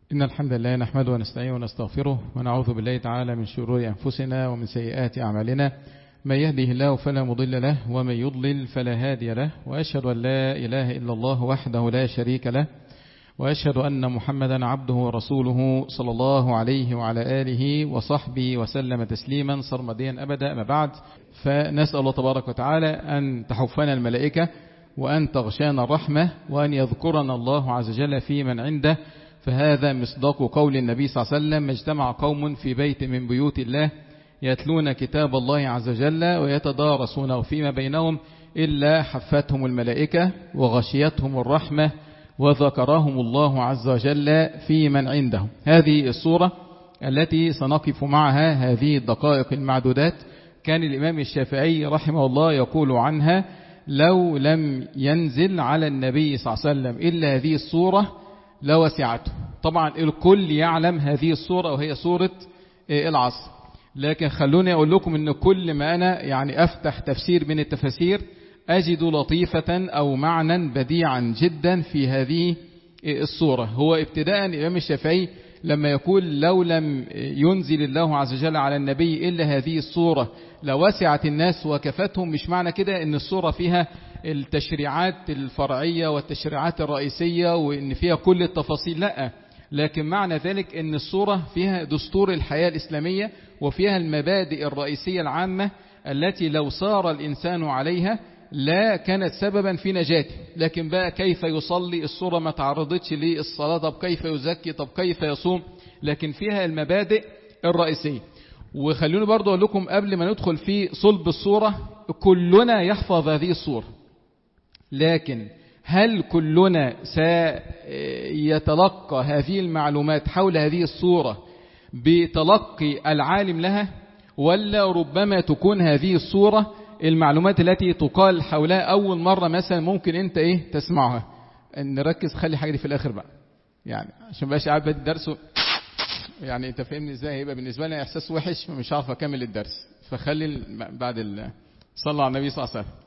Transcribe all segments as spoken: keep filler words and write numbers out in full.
إن الحمد لله نحمده ونستعينه ونستغفره ونعوذ بالله تعالى من شرور أنفسنا ومن سيئات أعمالنا. من يهده الله فلا مضل له ومن يضلل فلا هادي له، وأشهد أن لا إله إلا الله وحده لا شريك له، وأشهد أن محمدا عبده ورسوله صلى الله عليه وعلى آله وصحبه وسلم تسليما سرمديا أبدا. أما بعد، فنسأل الله تبارك وتعالى أن تحفنا الملائكة وأن تغشانا الرحمة وأن يذكرنا الله عز وجل في من عنده، فهذا مصداق قول النبي صلى الله عليه وسلم: ما اجتمع قوم في بيت من بيوت الله يتلون كتاب الله عز وجل ويتدارسونه فيما بينهم إلا حفتهم الملائكة وغشيتهم الرحمة وذكرهم الله عز وجل في من عنده. هذه الصورة التي سنقف معها هذه الدقائق المعدودات كان الإمام الشافعي رحمه الله يقول عنها: لو لم ينزل على النبي صلى الله عليه وسلم إلا هذه الصورة لوسعته. طبعا الكل يعلم هذه الصورة وهي صورة العصر، لكن خلوني أقول لكم أن كل ما أنا يعني أفتح تفسير من التفاسير أجد لطيفة أو معنى بديعا جدا في هذه الصورة. هو ابتداء الإمام الشافعي لما يقول: لو لم ينزل الله عز وجل على النبي إلا هذه الصورة لوسعت الناس وكفتهم، مش معنى كده أن الصورة فيها التشريعات الفرعية والتشريعات الرئيسية وأن فيها كل التفاصيل، لا، لكن معنى ذلك أن الصورة فيها دستور الحياة الإسلامية وفيها المبادئ الرئيسية العامة التي لو سار الإنسان عليها لا كانت سببا في نجاته. لكن بقى كيف يصلي، الصورة ما تعرضتش للصلاة، طب كيف يزكي، طب كيف يصوم، لكن فيها المبادئ الرئيسية. وخلوني برضو أقول لكم قبل ما ندخل في صلب الصورة، كلنا يحفظ هذه الصورة، لكن هل كلنا سيتلقى هذه المعلومات حول هذه الصورة بتلقي العالم لها، ولا ربما تكون هذه الصورة المعلومات التي تقال حولها أول مرة مثلا ممكن أنت إيه تسمعها؟ نركز، خلي حاجة دي في الآخر بقى، يعني عشان بقاش قاعد بدي الدرس يعني أنت فهمني إزاي، هيبقى بالنسبة لي إحساس وحش مش عارف أكمل الدرس، فخلي بعد ال... صلى على النبي صلى الله عليه وسلم.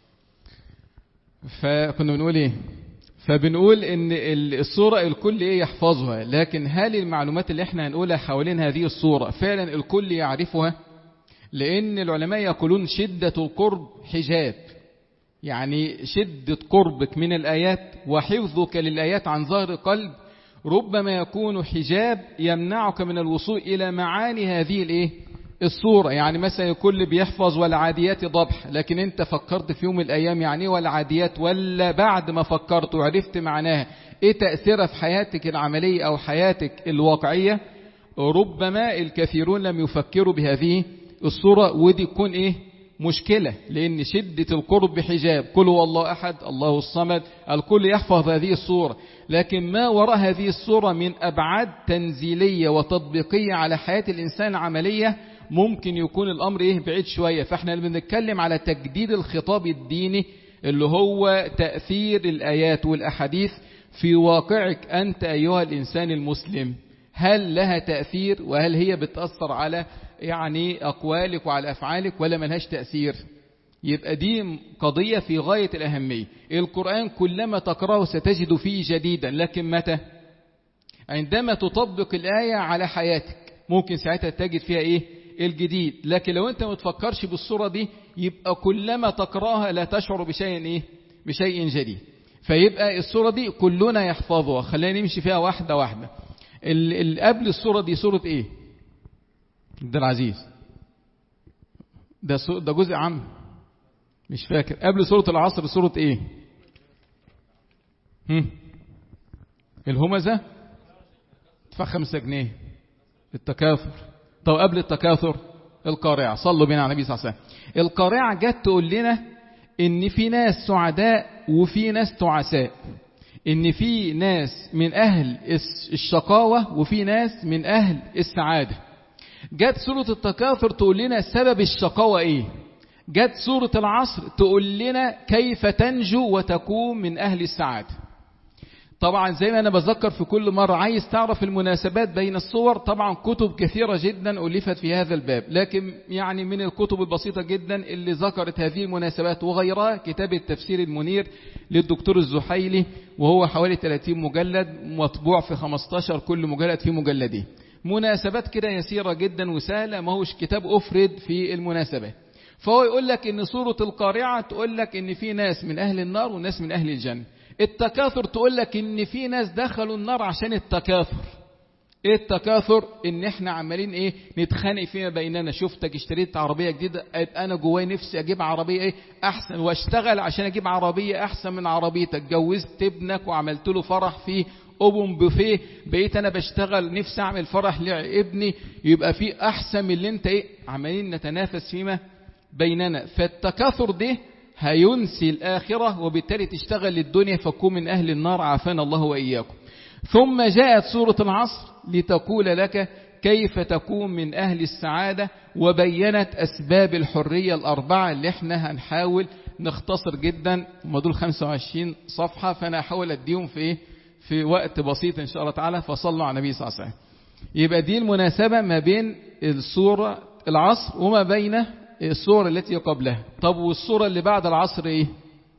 فكنا بنقول إيه؟ فبنقول إن الصورة الكل إيه يحفظها، لكن هل المعلومات اللي إحنا هنقولها حوالين هذه الصورة فعلا الكل يعرفها؟ لأن العلماء يقولون شدة القرب حجاب، يعني شدة قربك من الآيات وحفظك للآيات عن ظهر قلب ربما يكون حجاب يمنعك من الوصول إلى معاني هذه الإيه الصورة. يعني مثلا الكل بيحفظ والعاديات ضبح، لكن انت فكرت في يوم الأيام يعني والعاديات، ولا بعد ما فكرت وعرفت معناها ايه تأثيرها في حياتك العملية أو حياتك الواقعية؟ ربما الكثيرون لم يفكروا بهذه الصورة، ودي تكون ايه مشكلة، لأن شدة القرب بحجاب. قل هو الله أحد الله الصمد، الكل يحفظ هذه الصورة، لكن ما وراء هذه الصورة من أبعاد تنزيلية وتطبيقية على حياة الإنسان العملية ممكن يكون الأمر إيه بعيد شوية. فإحنا بنتكلم على تجديد الخطاب الديني اللي هو تأثير الآيات والأحاديث في واقعك أنت أيها الإنسان المسلم. هل لها تأثير، وهل هي بتأثر على يعني أقوالك وعلى أفعالك، ولا ملهاش تأثير؟ يبقى دي قضية في غاية الأهمية. القرآن كلما تقرأه ستجد فيه جديدا، لكن متى؟ عندما تطبق الآية على حياتك ممكن ساعتها تجد فيها إيه الجديد. لكن لو أنت ما تفكرش بالصورة دي يبقى كلما تقرأها لا تشعر بشيء إيه بشيء جديد. فيبقى الصورة دي كلنا يحفظها. خلينا نمشي فيها واحدة واحدة. اللي قبل الصورة دي صورة إيه؟ ده العزيز ده, ده جزء عام مش فاكر. قبل سورة العصر سورة ايه؟ هم؟ الهمزة ادفع خمسة جنيه. التكاثر. طب قبل التكاثر القارعة. صلوا بنا على النبي صلى الله عليه وسلم. القارعة جت تقول لنا ان في ناس سعداء وفي ناس تعساء، ان في ناس من اهل الشقاوة وفي ناس من اهل السعادة. جت سورة التكاثر تقول لنا سبب الشقاوة ايه، جت سورة العصر تقول لنا كيف تنجو وتكون من اهل السعادة. طبعا زي ما أنا بذكر في كل مرة، عايز تعرف المناسبات بين الصور، طبعا كتب كثيرة جدا ألفت في هذا الباب، لكن يعني من الكتب البسيطة جدا اللي ذكرت هذه المناسبات وغيرها كتاب التفسير المنير للدكتور الزحيلي، وهو حوالي ثلاثين مجلد مطبوع في خمستاشر، كل مجلد فيه مجلدين. مناسبات كده يسيرة جدا وسهلة، ما هوش كتاب أفرد في المناسبات. فهو يقول لك إن سورة القارعة تقول لك إن في ناس من أهل النار وناس من أهل الجنة. التكاثر تقول لك إن في ناس دخلوا النار عشان التكاثر. إيه التكاثر؟ إن إحنا عمالين إيه نتخانق فيما بيننا. شفتك اشتريت عربية جديدة، أنا جواي نفسي أجيب عربية إيه أحسن، واشتغل عشان أجيب عربية أحسن من عربيتك. جوزت ابنك وعملت له فرح فيه أوبن بوفيه، بقيت أنا بشتغل نفسي أعمل فرح لابني يبقى فيه أحسن من اللي أنت إيه. عمالين نتنافس فيما بيننا. فالتكاثر ده هينسي الآخرة، وبالتالي تشتغل للدنيا فكون من أهل النار، عافانا الله وإياكم. ثم جاءت سورة العصر لتقول لك كيف تكون من أهل السعادة، وبينت أسباب الحرية الأربعة اللي احنا هنحاول نختصر جدا. هم دول خمسة وعشرين صفحة، فأنا أحاول أديهم في إيه في وقت بسيط إن شاء الله تعالى. فصلوا على النبي صلى الله عليه وسلم. يبقى دي المناسبة ما بين السورة العصر وما بين السورة التي قبلها. طب والسورة اللي بعد العصر ايه؟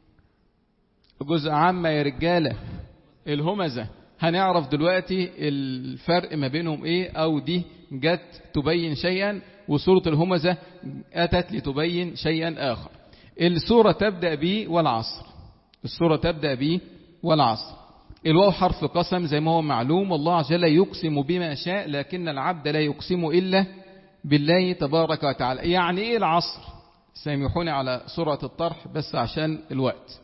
جزء عامة يا رجالة، الهمزة. هنعرف دلوقتي الفرق ما بينهم ايه، او دي جت تبين شيئا وسورة الهمزة اتت لتبين شيئا اخر. السورة تبدأ بي والعصر. السورة تبدأ بي والعصر. الواو حرف قسم زي ما هو معلوم، والله عز وجل يقسم بما شاء، لكن العبد لا يقسم إلا بالله تبارك وتعالى. يعني ايه العصر؟ سامحوني على سرعة الطرح بس عشان الوقت.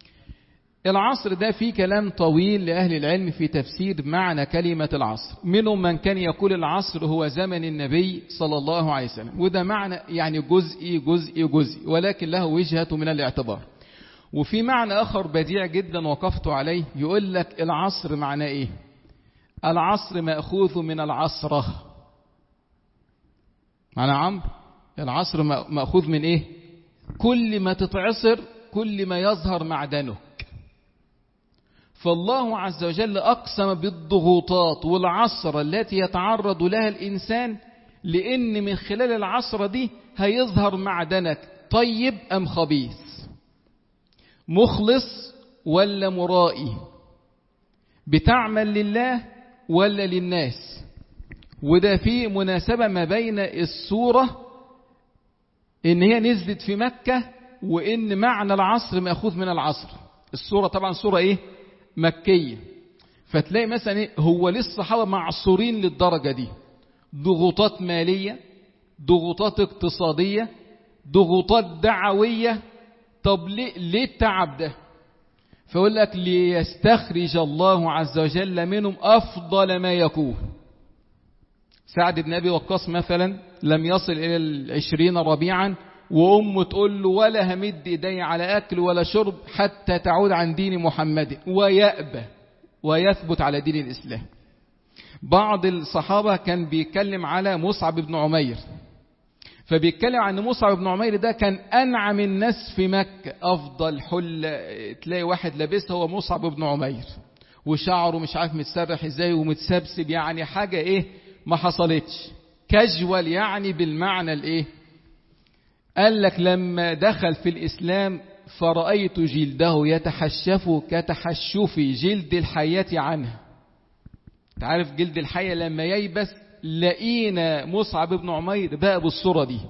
العصر ده فيه كلام طويل لأهل العلم في تفسير معنى كلمة العصر. منهم من كان يقول العصر هو زمن النبي صلى الله عليه وسلم، وده معنى يعني جزئي جزئي جزئي، ولكن له وجهة من الاعتبار. وفي معنى آخر بديع جدا وقفت عليه، يقول لك العصر معنى ايه؟ العصر مأخوذ من العصرة. معنى عمرو العصر مأخوذ من ايه؟ كل ما تتعصر كل ما يظهر معدنك. فالله عز وجل أقسم بالضغوطات والعصرة التي يتعرض لها الإنسان، لأن من خلال العصرة دي هيظهر معدنك طيب أم خبيث، مخلص ولا مرائي، بتعمل لله ولا للناس. وده فيه مناسبة ما بين السورة إن هي نزلت في مكة، وإن معنى العصر مأخوذ من العصر. السورة طبعا سورة إيه؟ مكية. فتلاقي مثلا إيه؟ هو للصحابة معصورين للدرجة دي، ضغوطات مالية، ضغوطات اقتصادية، ضغوطات دعوية. طب ليه, ليه التعب ده؟ فيقول لك ليستخرج الله عز وجل منهم أفضل ما يكون. سعد بن أبي وقاص مثلا لم يصل إلى العشرين ربيعا، وأمه تقول له ولا همد إيدي على أكل ولا شرب حتى تعود عن دين محمد، ويأبى ويثبت على دين الإسلام. بعض الصحابة كان بيتكلم على مصعب بن عمير، فبيتكلم عن مصعب بن عمير ده كان أنعم الناس في مكة، أفضل حل تلاقي واحد لابسها هو مصعب بن عمير، وشعره مش عارف متسرح ازاي ومتسبسب، يعني حاجة ايه ما حصلتش، كاجوال يعني بالمعنى الايه. قال لك لما دخل في الإسلام فرأيت جلده يتحشف كتحشف جلد الحياة عنه. تعرف جلد الحية لما ييبس، لقينا مصعب بن عمير بقى بالصورة دي.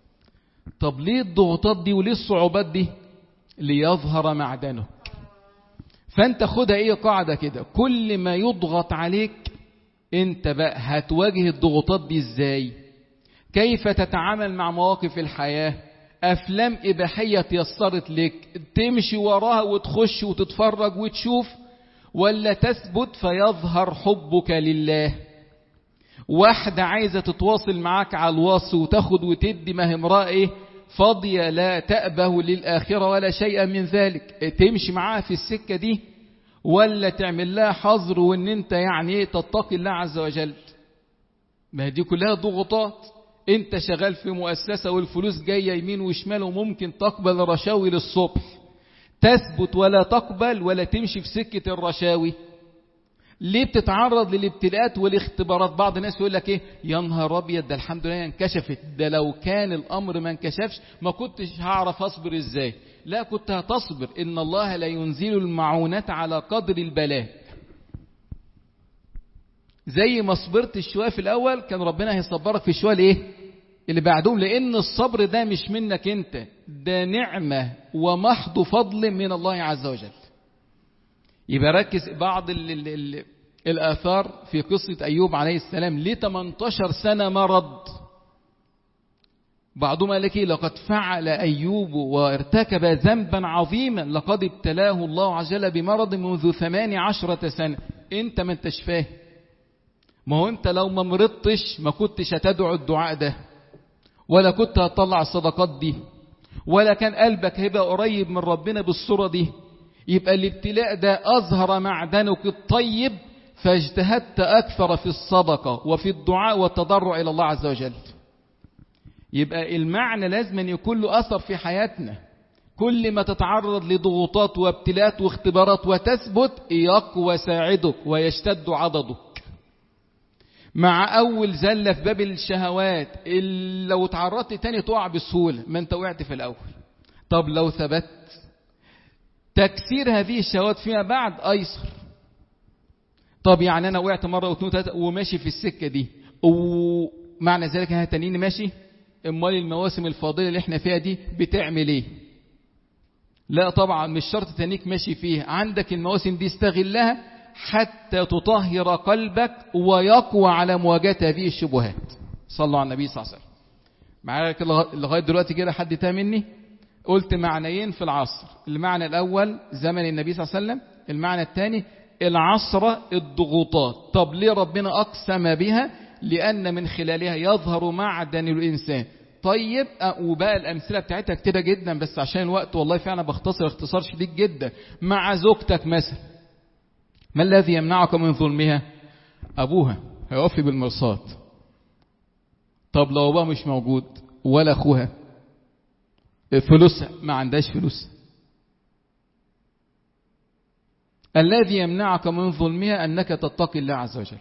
طب ليه الضغوطات دي وليه الصعوبات دي؟ ليظهر معدنك. فانت خدها ايه قاعدة كده، كل ما يضغط عليك انت بقى هتواجه الضغوطات دي ازاي؟ كيف تتعامل مع مواقف الحياة؟ افلام اباحية تيسرت لك تمشي وراها وتخش وتتفرج وتشوف، ولا تثبت فيظهر حبك لله؟ واحدة عايزة تتواصل معاك على الوصل وتاخد وتدي، ما هي امرأة ايه فاضية لا تأبه للآخرة ولا شيء من ذلك، تمشي معاها في السكة دي ولا تعمل لها حظر وان انت يعني ايه تتقي الله عز وجل؟ ما دي كلها ضغوطات. انت شغال في مؤسسة والفلوس جاية يمين وشمال، وممكن تقبل رشاوي للصبح، تثبت ولا تقبل ولا تمشي في سكة الرشاوي؟ ليه بتتعرض للابتلاءات والاختبارات؟ بعض الناس يقول لك ايه، يا نهار ابيض ده الحمد لله انكشفت، ده لو كان الامر ما انكشفش ما كنتش هعرف اصبر ازاي. لا، كنت هتصبر. ان الله لا ينزل المعونات على قدر البلاء. زي ما صبرت الشوية في الاول كان ربنا هيصبرك في الشوية الايه اللي بعدهم، لان الصبر ده مش منك انت، ده نعمة ومحض فضل من الله عز وجل. يبقى ركز. بعض ال ال ال الآثار في قصة أيوب عليه السلام، ليه ثمانية عشر سنة مرض. بعضهم قال لك إيه، لقد فعل أيوب وارتكب ذنبا عظيما لقد ابتلاه الله عز وجل بمرض منذ ثمانية عشرة سنة. انت ما انتش فاهم. ما هو انت لو ما مرضتش ما كنتش هتدعو الدعاء ده، ولا كنت هتطلع الصدقات دي، ولا كان قلبك هيبقى قريب من ربنا بالصورة دي. يبقى الابتلاء ده أظهر معدنك الطيب، فاجتهدت أكثر في الصدقة وفي الدعاء والتضرع إلى الله عز وجل. يبقى المعنى لازم أن يكون له أثر في حياتنا. كل ما تتعرض لضغوطات وابتلاءات واختبارات وتثبت، يقوى ساعدك ويشتد عضدك. مع أول زلة في باب الشهوات، لو تعرضت تاني تقع بسهولة، ما انت وقعت في الأول. طب لو ثبت، تكسير هذه الشهوات فيما بعد أيسر. طب يعني أنا وقعت مرة واثنين وثلاثة وماشي في السكة دي، ومعنى ذلك أنا هتنيني ماشي؟ امال المواسم الفاضلة اللي احنا فيها دي بتعمل ايه؟ لا طبعا مش شرط تنيك ماشي فيها. عندك المواسم دي استغلها حتى تطهر قلبك ويقوى على مواجهة هذه الشبهات. صلوا على النبي صلى الله عليه وسلم. معايا لغاية دلوقتي كده حد تامني؟ قلت معنيين في العصر. المعنى الأول زمن النبي صلى الله عليه وسلم، المعنى الثاني العصر الضغوطات. طب ليه ربنا أقسم بها؟ لأن من خلالها يظهر معدن الإنسان. طيب، وبقى الأمثلة بتاعتها كتيرة جدا، بس عشان الوقت والله فعلا بختصر اختصار شديد جدا. مع زوجتك مثلا، ما الذي يمنعك من ظلمها؟ أبوها هيوفي بالمرصاد. طب لو أبوها مش موجود ولا أخوها، فلوسها ما عندهاش فلوس. الذي يمنعك من ظلمها أنك تتقي الله عز وجل.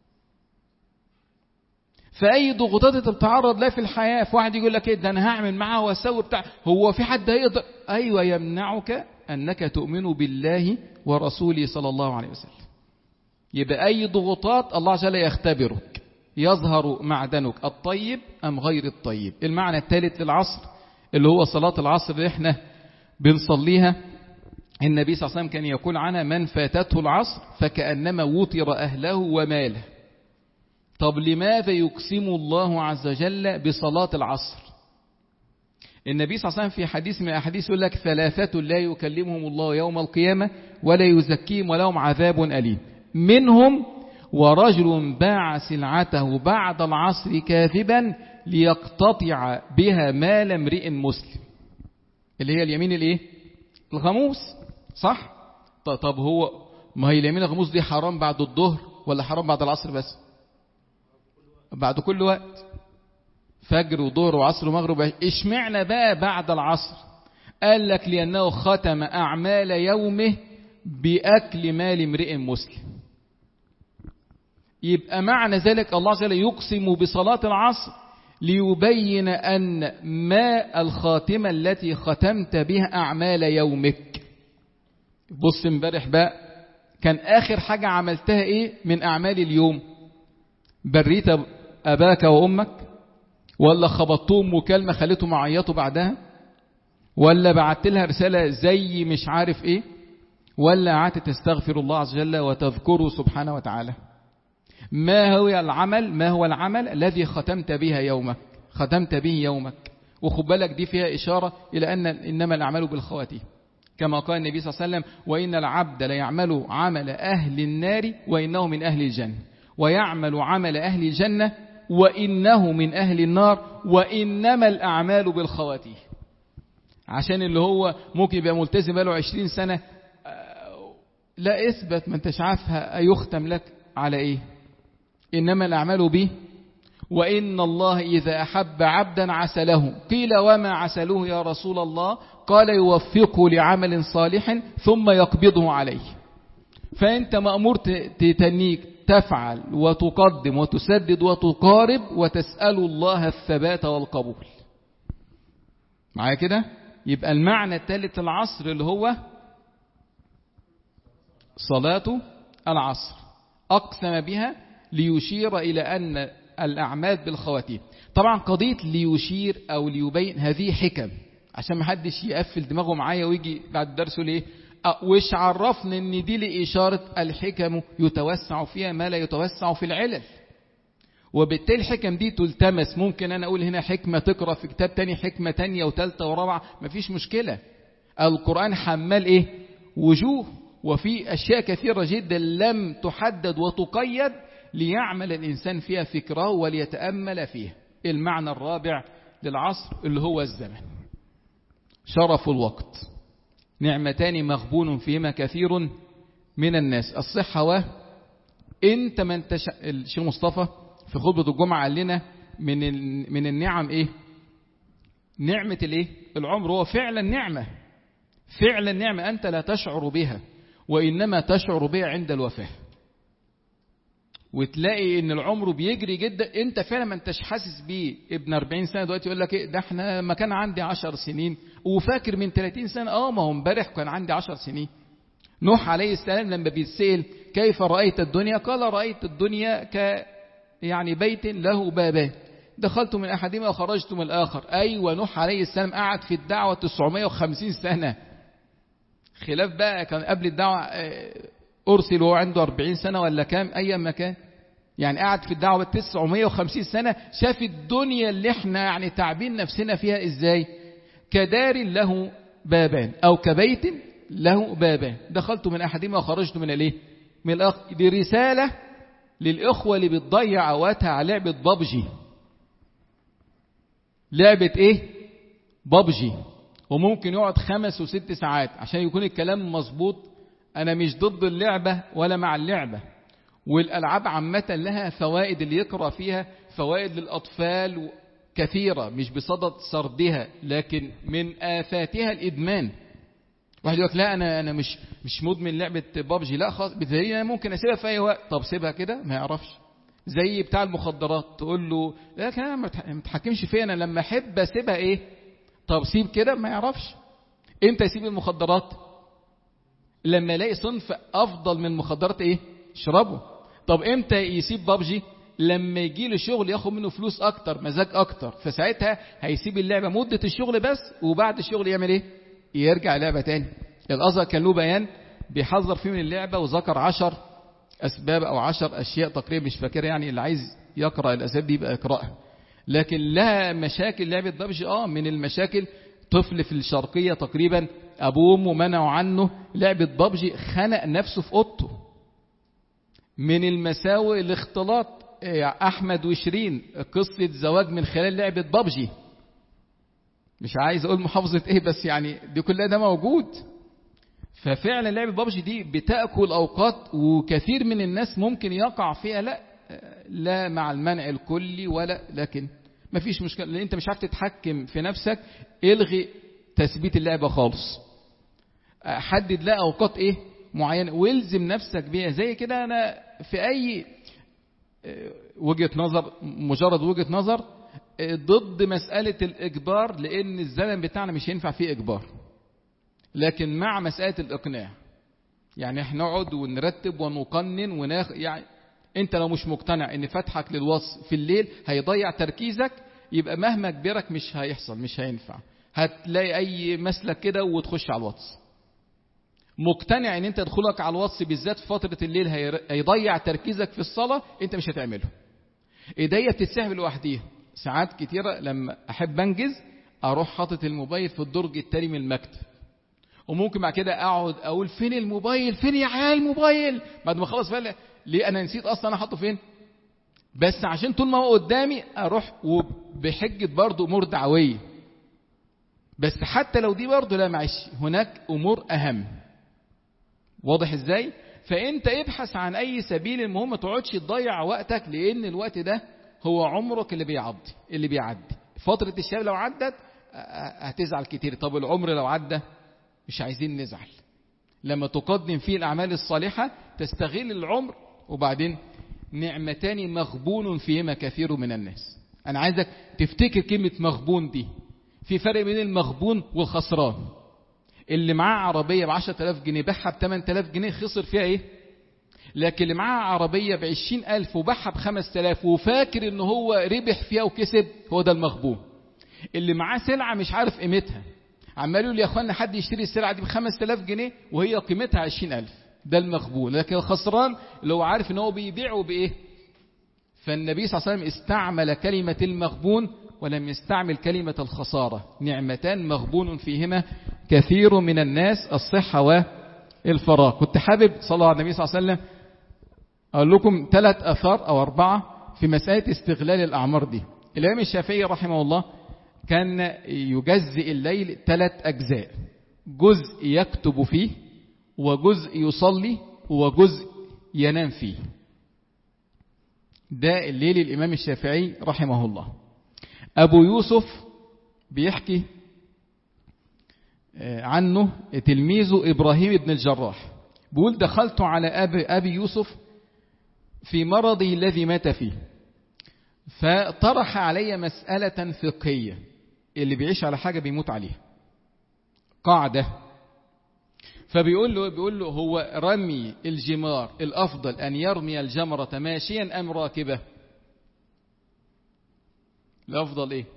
فأي ضغوطات انت بتتعرض لها في الحياة، في واحد يقول لك ايه ده انا هعمل معاه واسوي بتاع، هو في حد هيقدر؟ ايوه، يمنعك انك تؤمن بالله ورسوله صلى الله عليه وسلم. يبقى اي ضغوطات الله عز وجل يختبرك، يظهر معدنك الطيب ام غير الطيب. المعنى الثالث للعصر اللي هو صلاة العصر اللي احنا بنصليها، النبي صلى الله عليه وسلم كان يقول عنها من فاتته العصر فكأنما وطر أهله وماله. طب لماذا يقسم الله عز وجل بصلاة العصر؟ النبي صلى الله عليه وسلم في حديث من الأحاديث يقول لك ثلاثة لا يكلمهم الله يوم القيامة ولا يزكيهم ولهم عذاب أليم، منهم ورجل باع سلعته بعد العصر كاذبا ليقتطع بها مال امرئ مسلم، اللي هي اليمين الايه؟ الغموس، صح؟ طب هو ما هي اليمين الغموس دي حرام بعد الظهر ولا حرام بعد العصر بس؟ بعد كل وقت، فجر وظهر وعصر ومغرب. اشمعنى بقى بعد العصر؟ قال لك لأنه ختم أعمال يومه بأكل مال امرئ مسلم. يبقى معنى ذلك الله عز وجل يقسم بصلاة العصر ليبين أن ما الخاتمة التي ختمت بها أعمال يومك. بص امبارح بقى كان آخر حاجة عملتها إيه من أعمال اليوم؟ بريت أباك وأمك، ولا خبطتهم مكالمة خليتهم عيطوا بعدها، ولا بعت لها رسالة زي مش عارف إيه، ولا قعدت تستغفر الله عز وجل وتذكره سبحانه وتعالى. ما هو العمل ما هو العمل الذي ختمت بها يومك ختمت به يومك؟ وخد بالك دي فيها إشارة إلى أن إنما الأعمال بالخواتيم، كما قال النبي صلى الله عليه وسلم وإن العبد ليعمل عمل أهل النار وإنه من أهل الجنة، ويعمل عمل أهل الجنة وإنه من أهل النار، وإنما الأعمال بالخواتيم. عشان اللي هو ممكن يبقى ملتزم بقاله عشرين سنة، لا اثبت ما انتش عارفها يختم لك على ايه. إنما الأعمال به، وإن الله إذا أحب عبدا عسله. قيل وما عسله يا رسول الله؟ قال يوفقه لعمل صالح ثم يقبضه عليه. فأنت مأمور تتنيك تفعل وتقدم وتسدد وتقارب وتسأل الله الثبات والقبول. معايا كده؟ يبقى المعنى الثالث العصر اللي هو صلاة العصر، أقسم بها ليشير إلى أن الأعمال بالخواتيم. طبعا قضية ليشير أو ليبين هذه حكم عشان ما حدش يقفل دماغه معايا ويجي بعد الدرس ليه وش عرفنا ان دي لإشارة الحكم يتوسع فيها ما لا يتوسع في العلل، وبالتالي الحكم دي تلتمس. ممكن أنا أقول هنا حكمة تقرأ في كتاب تاني حكمة تانية وثالثة ورابعة، مفيش مشكلة. القرآن حمال إيه؟ وجوه، وفي أشياء كثيرة جدا لم تحدد وتقيد ليعمل الإنسان فيها فكره وليتأمل فيها. المعنى الرابع للعصر اللي هو الزمن، شرف الوقت، نعمتان مغبون فيهما كثير من الناس، الصحة و انت من تش... الشيخ مصطفى في خطبة الجمعة قال لنا من من النعم ايه؟ نعمة الايه؟ العمر. هو فعلا نعمة، فعلا نعمة انت لا تشعر بها وانما تشعر بها عند الوفاة. وتلاقي ان العمر بيجري جدا انت فعلا ما انتش حاسس بيه. ابن أربعين سنة دلوقتي يقول لك ايه ده احنا ما كان عندي عشر سنين وفاكر من ثلاثين سنة اه ما هو امبارح كان عندي عشر سنين. نوح عليه السلام لما بيتسأل كيف رأيت الدنيا قال رأيت الدنيا ك يعني بيت له بابان دخلت من أحدهما وخرجت من الآخر. أيوة نوح عليه السلام قعد في الدعوة تسعمائة وخمسين سنة، خلاف بقى كان قبل الدعوة أرسل وهو عنده أربعين سنة ولا كام أيام ما كان، يعني قعد في الدعوة تسعمائة وخمسين سنة. شاف الدنيا اللي احنا يعني تعبين نفسنا فيها ازاي، كدار له بابان أو كبيت له بابان دخلت من أحدهما وخرجت من الايه من الآخر. دي رسالة للإخوة اللي بتضيع أوقاتها على لعبة بابجي. لعبة ايه؟ بابجي، وممكن يقعد خمس وست ساعات. عشان يكون الكلام مظبوط أنا مش ضد اللعبة ولا مع اللعبة، والألعاب عامة لها فوائد اللي يقرأ فيها فوائد للأطفال كثيرة مش بصدد سردها، لكن من آفاتها الإدمان. واحد يقول لك لا أنا أنا مش مش مدمن لعبة بابجي، لا خلاص بتهيألي أنا ممكن أسيبها في أي وقت. طب سيبها كده ما يعرفش. زي بتاع المخدرات تقول له لكن أنا ما متحكمش فيها، أنا لما أحب أسيبها إيه. طب سيب كده ما يعرفش. إمتى يسيب المخدرات؟ لما يلاقي صنف أفضل من المخدرات إيه اشربه. طب إمتى يسيب بابجي؟ لما يجي له شغل ياخد منه فلوس أكتر مزاج أكتر، فساعتها هيسيب اللعبة مدة الشغل بس، وبعد الشغل يعمل إيه؟ يرجع لعبة تاني. الأزهر كان له بيان بيحذر فيه من اللعبة وذكر عشر أسباب أو عشر أشياء تقريبا مش فاكر، يعني اللي عايز يقرأ الأسباب دي يبقى يقرأها. لكن لها مشاكل لعبة بابجي. آه من المشاكل طفل في الشرقية تقريبا أبوه وأمه منعوا عنه لعبة بابجي خنق نفسه في أوضته. من المساوئ الاختلاط، أحمد وشيرين قصة زواج من خلال لعبة بابجي. مش عايز أقول محافظة إيه بس يعني دي كلها ده موجود. ففعلا لعبة بابجي دي بتأكل أوقات، وكثير من الناس ممكن يقع فيها. لا لا مع المنع الكلي ولا، لكن ما فيش مشكلة لأن أنت مش عارف تتحكم في نفسك. الغي تثبيت اللعبة خالص، حدد لها أوقات إيه معينة والزم نفسك بيها. زي كده أنا في أي وجهة نظر مجرد وجهة نظر ضد مسألة الإجبار، لأن الزمن بتاعنا مش ينفع فيه إجبار، لكن مع مسألة الإقناع. يعني احنا نقعد ونرتب ونقنن وناخ يعني انت لو مش مقتنع ان فتحك للواتس في الليل هيضيع تركيزك، يبقى مهما كبرك مش هيحصل، مش هينفع. هتلاقي اي مسلك كده وتخش على الواتس. مقتنع ان انت دخولك على الواتس بالذات في فترة الليل هيضيع تركيزك في الصلاة، انت مش هتعمله. ايديا بتتسحب لوحديها. ساعات كتيرة لما احب انجز اروح حاطط الموبايل في الدرج التالي من المكتب، وممكن بعد كده اقعد اقول فين الموبايل فين يا عيال الموبايل بعد ما خلص فعلا. ليه انا نسيت اصلا انا حاطه فين، بس عشان طول ما هو قدامي اروح وبحجة برضو امور دعوية. بس حتى لو دي برضو لا معلش هناك امور اهم. واضح ازاي؟ فانت ابحث عن اي سبيل، المهم ما تقعدش تضيع وقتك، لان الوقت ده هو عمرك اللي بيعدي اللي بيعدي. فترة الشباب لو عدت هتزعل كتير. طب العمر لو عدى مش عايزين نزعل. لما تقدم فيه الأعمال الصالحة تستغل العمر. وبعدين نعمتان مغبون فيهما كثير من الناس. أنا عايزك تفتكر كلمة مغبون دي. في فرق بين المغبون والخسران. اللي معاه عربية بعشرة آلاف جنيه بحها بثمان آلاف جنيه خسر فيها ايه؟ لكن اللي معاه عربية بعشرين ألف وبحها بخمس آلاف وفاكر ان هو ربح فيها وكسب، هو ده المغبون. اللي معاه سلعة مش عارف قيمتها، عمال يقول يا اخوانا حد يشتري السلعة دي بخمس آلاف جنيه وهي قيمتها عشرين ألف، ده المغبون. لكن الخسران اللي هو عارف ان هو بيبيعه بايه. فالنبي صلى الله عليه وسلم استعمل كلمة المغبون ولم يستعمل كلمة الخسارة. نعمتان مغبون فيهما كثير من الناس، الصحة والفراغ. كنت حابب صلى على النبي صلى الله عليه وسلم أقول لكم ثلاث أثار أو أربعة في مسألة استغلال الأعمار دي. الإمام الشافعي رحمه الله كان يجزئ الليل ثلاث أجزاء، جزء يكتب فيه وجزء يصلي وجزء ينام فيه. ده الليل الإمام الشافعي رحمه الله. أبو يوسف بيحكي عنه تلميذه إبراهيم بن الجراح، بيقول دخلت على أبي, أبي يوسف في مرضه الذي مات فيه، فطرح علي مسألة فقهية. اللي بيعيش على حاجة بيموت عليها، قاعدة. فبيقول له بيقول له هو رمي الجمار الأفضل أن يرمي الجمرة ماشيا أم راكبة؟ الأفضل إيه؟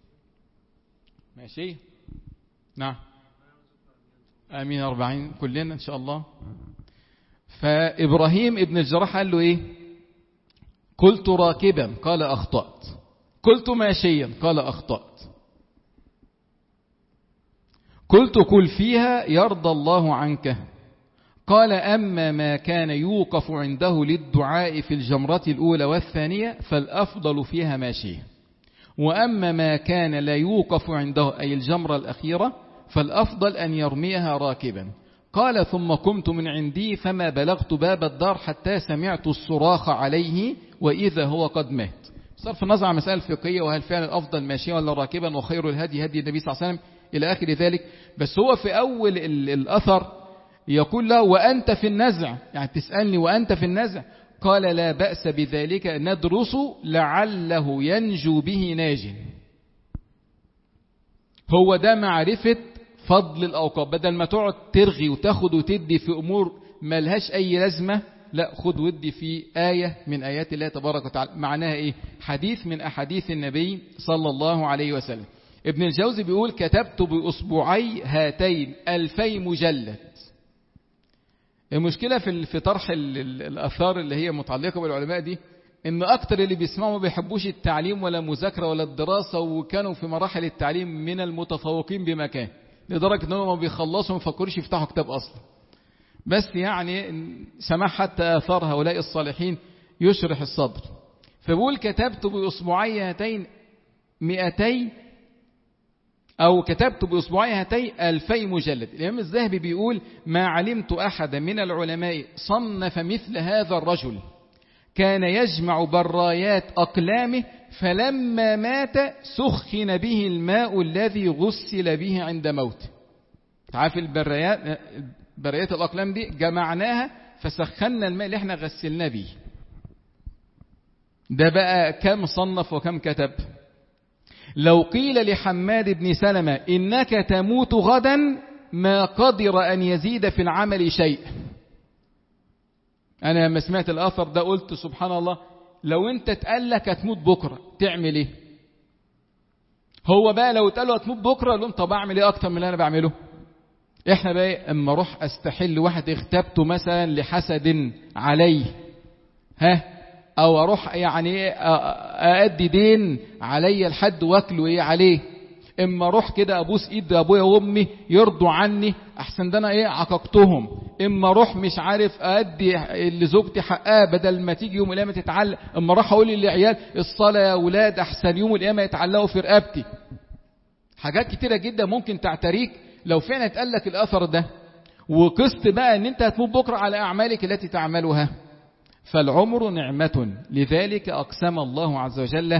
ماشي. نعم آمين أربعين كلنا إن شاء الله. فإبراهيم ابن الجراح قال له إيه؟ قلت راكبا قال أخطأت، قلت ماشيا قال أخطأت، قلت كل فيها يرضى الله عنك قال أما ما كان يوقف عنده للدعاء في الجمرة الأولى والثانية فالأفضل فيها ماشيا، وأما ما كان لا يوقف عنده أي الجمرة الأخيرة فالأفضل أن يرميها راكبا. قال ثم قمت من عندي فما بلغت باب الدار حتى سمعت الصراخ عليه وإذا هو قد مات. صرف النظر عن مسألة فقهية وهل فعلا الأفضل ماشيا ولا راكبا وخير الهدي هدي النبي صلى الله عليه وسلم إلى آخر ذلك. بس هو في أول الأثر يقول له وأنت في النزع، يعني تسألني وأنت في النزع؟ قال لا بأس بذلك ندرس لعله ينجو به ناج. هو ده معرفة فضل الأوقات، بدل ما تقعد ترغي وتاخد وتدي في أمور ملهاش أي لازمة، لا خد ودي في آية من آيات الله تبارك وتعالى. معناها إيه؟ حديث من أحاديث النبي صلى الله عليه وسلم. ابن الجوزي بيقول كتبت بأصبعي هاتين ألفي مجلد. المشكلة في في طرح الأثار اللي هي متعلقة بالعلماء دي إن أكتر اللي بيسمعوا ما بيحبوش التعليم ولا مذاكرة ولا الدراسة، وكانوا في مراحل التعليم من المتفوقين بمكان، لدرجة إنهم ما بيخلصوا ما بيفكروش يفتحوا كتاب أصلا. بس يعني سماح حتى آثار هؤلاء الصالحين يشرح الصدر. فبقول كتبت بأصبعي هاتين مئتي أو كتبت بأصبعي هاتين ألفي مجلد. الإمام الذهبي بيقول ما علمت أحد من العلماء صنف مثل هذا الرجل، كان يجمع برايات أقلامه فلما مات سخن به الماء الذي غسل به عند موته. تعرف البرايات برايات الأقلام دي جمعناها فسخنا الماء اللي احنا غسلنا به. ده بقى كم صنف وكم كتب. لو قيل لحماد بن سلمة إنك تموت غدا ما قدر أن يزيد في العمل شيء. أنا لما سمعت الأثر ده قلت سبحان الله، لو أنت تقال لك هتموت بكرة تعمل إيه؟ هو بقى لو تقال له هتموت بكرة لهم طب أعمل إيه أكتر من اللي أنا بعمله؟ إحنا بقى أما أروح أستحل واحد اغتبته مثلا لحسد عليه، ها، أو أروح يعني أأدي دين علي الحد واكله إيه عليه، إما أروح كده أبوس إيد أبويا وأمي يرضوا عني أحسن ده أنا إيه عققتهم، إما أروح مش عارف أأدي لزوجتي حقها بدل ما تيجي يوم القيامة تتعلق، إما أروح أقول للعيال الصلاة يا أولاد أحسن يوم القيامة يتعلقوا في رقبتي. حاجات كتيرة جدا ممكن تعتريك لو فعلا اتقال لك الأثر ده وقست بقى أن أنت هتموت بكرة على أعمالك التي تعملها. فالعمر نعمة، لذلك أقسم الله عز وجل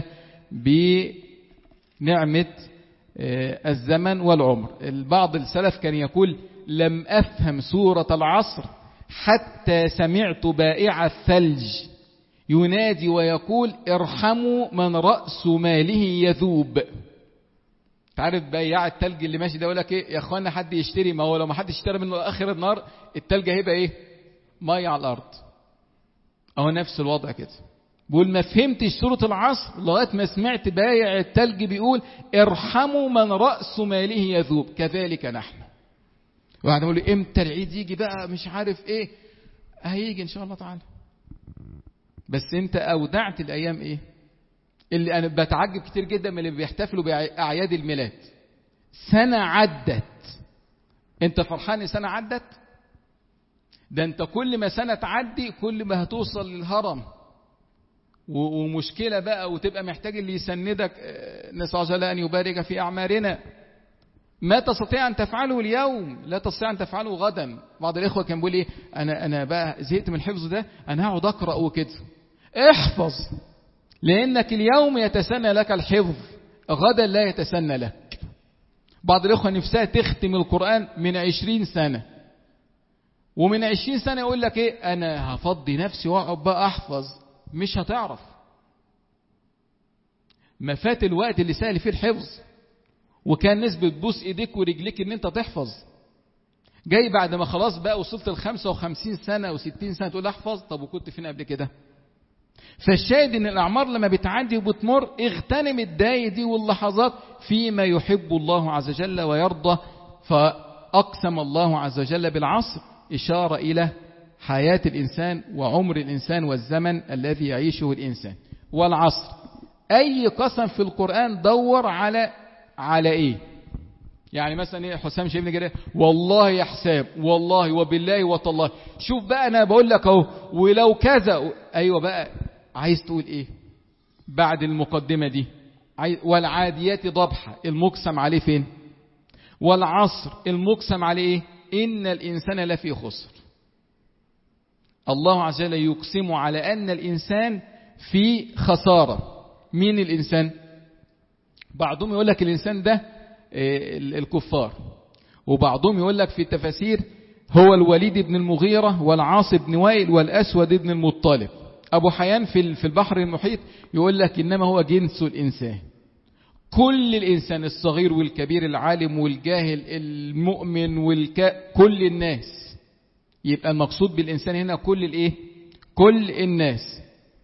بنعمة الزمن والعمر. البعض السلف كان يقول لم أفهم سورة العصر حتى سمعت بائع الثلج ينادي ويقول ارحموا من رأس ماله يذوب. تعرف بائع الثلج اللي ماشي ده يقول لك ايه يا اخوانا حد يشتري، ما هو لو ما حد اشترى منه اخر النهار الثلج هيبقى ايه؟ ميه على الارض. اهو نفس الوضع كده. بقول ما فهمتش سورة العصر لغاية ما سمعت بايع التلج بيقول ارحموا من رأس ماله يذوب. كذلك نحن. واحد يقول لي امتى العيد يجي بقى مش عارف ايه، هيجي ان شاء الله تعالى. بس انت اودعت الايام ايه؟ اللي انا بتعجب كتير جدا من اللي بيحتفلوا باعياد الميلاد. سنة عدت، انت فرحان سنة عدت؟ ده انت كل ما سنة تعدي كل ما هتوصل للهرم ومشكلة بقى وتبقى محتاج اللي يسندك. نسأل الله جل أن يبارك في أعمارنا. ما تستطيع أن تفعله اليوم لا تستطيع أن تفعله غدا. بعض الإخوة كان بيقول إيه أنا أنا بقى زهقت من الحفظ ده، أنا هقعد أقرأ وكده. احفظ، لأنك اليوم يتسنى لك الحفظ، غدا لا يتسنى لك. بعض الإخوة نفسها تختم القرآن من عشرين سنة، ومن عشرين سنة يقول لك إيه أنا هفضي نفسي وأقعد بقى أحفظ. مش هتعرف. ما فات الوقت اللي سهل فيه الحفظ، وكان ناس بتبوس ايديك ورجليك ان انت تحفظ. جاي بعد ما خلاص بقى وصلت الخمسة وخمسين سنة وستين سنة تقول احفظ. طب وكنت فين قبل كده؟ فالشاهد ان الاعمار لما بتعدي وبتمر اغتنم الدقايق دي واللحظات فيما يحب الله عز وجل ويرضى. فاقسم الله عز وجل بالعصر اشارة الى حياة الإنسان وعمر الإنسان والزمن الذي يعيشه الإنسان. والعصر أي قسم في القرآن دور على على إيه؟ يعني مثلا إيه حسام شايفني كده والله يا حساب والله وبالله وتالله. شوف بقى أنا بقول لك أهو ولو كذا. أيوة بقى عايز تقول إيه بعد المقدمة دي؟ والعاديات ضبحة المقسم عليه فين؟ والعصر المقسم عليه إيه؟ إن الإنسان لفي خسر. الله عز وجل يقسم على أن الإنسان في خسارة. مين الإنسان؟ بعضهم يقول لك الإنسان ده الكفار، وبعضهم يقول لك في التفاسير هو الوليد بن المغيرة والعاص بن وائل والأسود بن المطلب. أبو حيان في البحر المحيط يقول لك إنما هو جنس الإنسان، كل الإنسان الصغير والكبير العالم والجاهل المؤمن والك... كل الناس. يبقى المقصود بالإنسان هنا كل الإيه؟ كل الناس.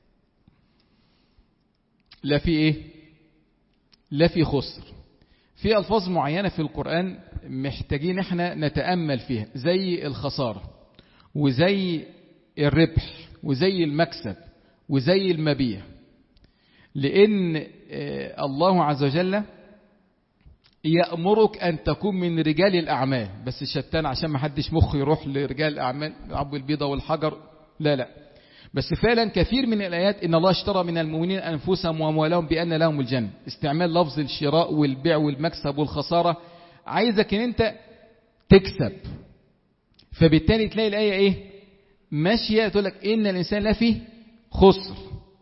لا في إيه؟ لا في خسر. في ألفاظ معينة في القرآن محتاجين احنا نتأمل فيها، زي الخسارة وزي الربح وزي المكسب وزي المبيع. لأن الله عز وجل يأمرك أن تكون من رجال الأعمال. بس الشتان عشان ما حدش مخ يروح لرجال الأعمال عبو البيضة والحجر، لا لا. بس فعلا كثير من الآيات إن الله اشترى من المؤمنين أنفسهم وأموالهم بأن لهم الجنة. استعمال لفظ الشراء والبيع والمكسب والخسارة، عايزك إن أنت تكسب. فبالتالي تلاقي الآية إيه ماشية تقول لك إن الإنسان لا فيه خسر.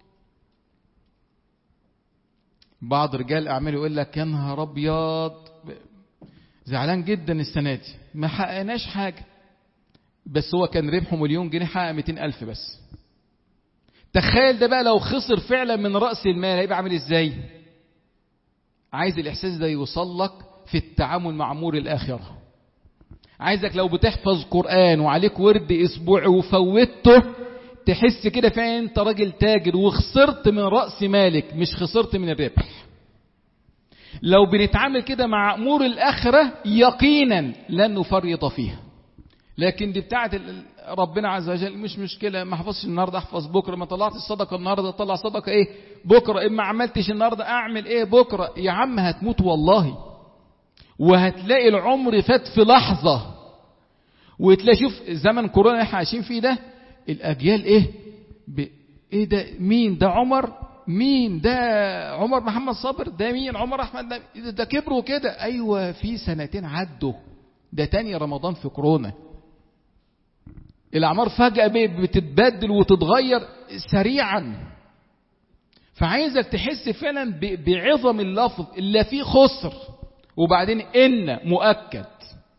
بعض رجال الأعمال يقول لك يا نهار أبيض زعلان جدا السنة دي ما حققناش حاجة، بس هو كان ربحه مليون جنيه حقق مئتين ألف بس. تخيل ده بقى لو خسر فعلا من رأس المال هيبقى عامل ازاي؟ عايز الإحساس ده يوصل لك في التعامل مع أمور الآخرة. عايزك لو بتحفظ قرآن وعليك ورد أسبوع وفوتته تحس كده فعلا انت راجل تاجر وخسرت من رأس مالك مش خسرت من الربح. لو بنتعامل كده مع أمور الآخرة يقينا لن نفرط فيها. لكن دي بتاعت ربنا عز وجل مش مشكلة، ما حفظش النهاردة احفظ بكرة، ما طلعت الصدقة النهاردة طلع صدقة ايه بكرة، اما عملتش النهاردة اعمل ايه بكرة. يا عم هتموت والله، وهتلاقي العمر فات في لحظة. وتلاقي شوف زمن كورونا اللي احنا عايشين فيه ده الأجيال ايه ب... ايه ده مين ده عمر مين ده عمر محمد صابر ده مين عمر أحمد ده, ده كبروا كده. أيوة في سنتين عدوا، ده تاني رمضان في كورونا. الأعمار فجأة بتتبدل وتتغير سريعا. فعايزك تحس فعلا بعظم اللفظ اللي فيه خسر. وبعدين إن مؤكد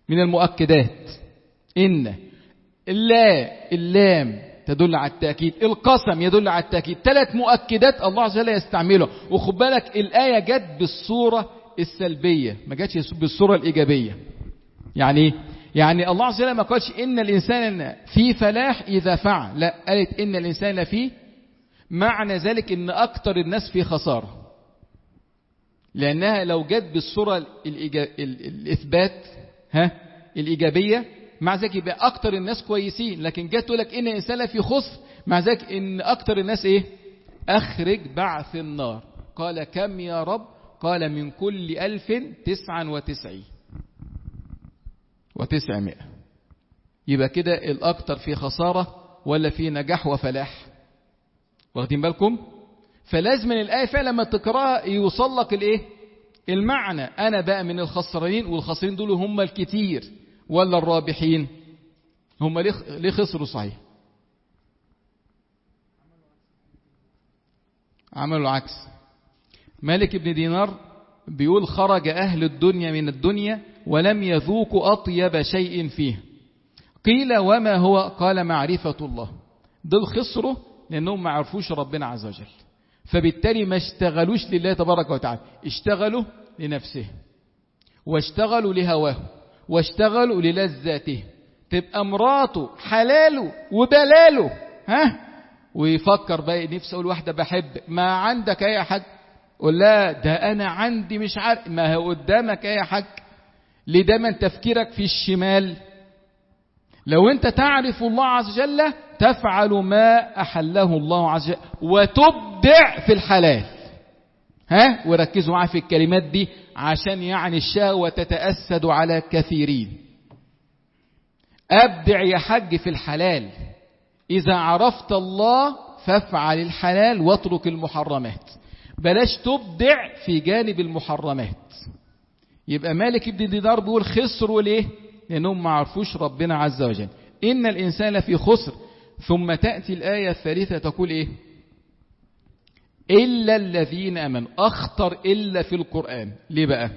من المؤكدات. إن اللا اللام تدل على التأكيد، القسم يدل على التأكيد، ثلاث مؤكدات الله عز وجل يستعمله. وخد بالك الآية جت بالصورة السلبية، ما جاتش بالصورة الإيجابية. يعني يعني الله عز وجل ما قالش إن الإنسان في فلاح إذا فعل، لا، قالت إن الإنسان في، معنى ذلك إن أكتر الناس في خسارة، لأنها لو جت بالصورة الإثبات ها الإيجابية مع ذلك يبقى أكتر الناس كويسين، لكن جت تقول لك إن الإنسان في خسر، مع ذلك إن أكتر الناس إيه؟ أخرج بعث النار. قال كم يا رب؟ قال من كل ألف تسعا وتسعين وتسعمائة. يبقى كده الأكتر في خسارة ولا في نجاح وفلاح؟ واخدين بالكم؟ فلازم الآية فعلا لما تقرأها يوصل لك الإيه؟ المعنى. أنا بقى من الخسرانين، والخسرين دول هم الكتير ولا الرابحين؟ هم ليه خسروا؟ صحيح عملوا عكس. مالك بن دينار بيقول خرج أهل الدنيا من الدنيا ولم يذوقوا أطيب شيء فيه. قيل وما هو؟ قال معرفة الله. دول خسروا لأنهم ما عرفوش ربنا عز وجل، فبالتالي ما اشتغلوش لله تبارك وتعالى، اشتغلوا لنفسه واشتغلوا لهواه واشتغلوا للذاته. تبقى مراته حلاله وبلاله، ها، ويفكر بقى نفسه اقول واحده بحب، ما عندك اي حاجه؟ قول لا ده انا عندي مش عارف، ما هو قدامك اي حاجه. ليه دايما تفكيرك في الشمال؟ لو انت تعرف الله عز وجل تفعل ما احله الله عز وجل وتبدع في الحلال. ها، وركزوا معايا في الكلمات دي عشان يعني الشهوة تتأسد على كثيرين. أبدع يا حج في الحلال. إذا عرفت الله فافعل الحلال واترك المحرمات، بلاش تبدع في جانب المحرمات. يبقى مالك بن دينار بيقول خسروا ليه؟ لأنهم ما عرفوش ربنا عز وجل. إن الإنسان في خسر. ثم تأتي الآية الثالثة تقول إيه؟ إلا الذين آمنوا. أخطر إلا في القرآن. ليه بقى؟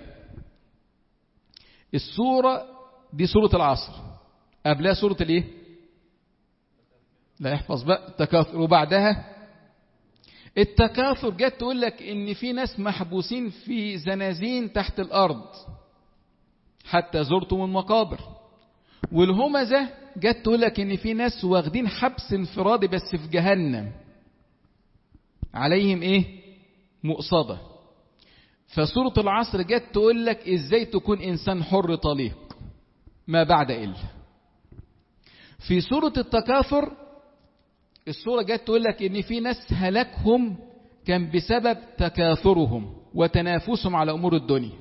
السورة دي سورة العصر، قبلها سورة الإيه؟ لا يحفظ بقى التكاثر. وبعدها التكاثر جت تقول لك إن في ناس محبوسين في زنازين تحت الأرض حتى زرتم المقابر. والهمزة جت تقول لك إن في ناس واخدين حبس انفرادي بس في جهنم عليهم ايه؟ مؤصدة. فسورة العصر جت تقول لك ازاي تكون انسان حر طليق ما بعد إلا. في سورة التكاثر السورة جت تقول لك ان في ناس هلكهم كان بسبب تكاثرهم وتنافسهم على امور الدنيا.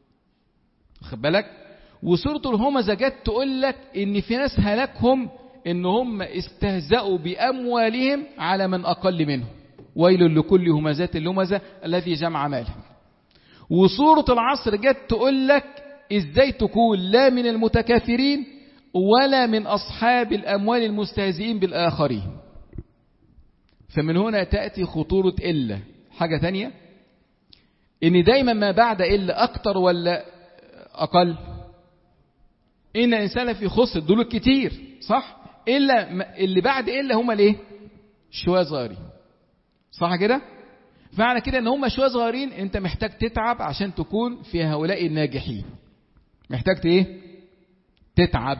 خد بالك؟ وسورة الهمزة جت تقول لك ان في ناس هلكهم ان هم استهزأوا باموالهم على من اقل منهم. ويل لكل همزات اللمزة الذي جمع ماله. وسورة العصر جت تقول لك ازاي تكون لا من المتكاثرين ولا من أصحاب الأموال المستهزئين بالآخرين. فمن هنا تأتي خطورة إلا. حاجة تانية إن دايما ما بعد إلا أكتر ولا أقل؟ إن الإنسان في خسر، دول كتير صح؟ إلا اللي بعد إلا هم ليه؟ شوية صغيرين، صح كده؟ فعلا كده ان هم شويه صغيرين. انت محتاج تتعب عشان تكون في هؤلاء الناجحين. محتاج ايه؟ تتعب.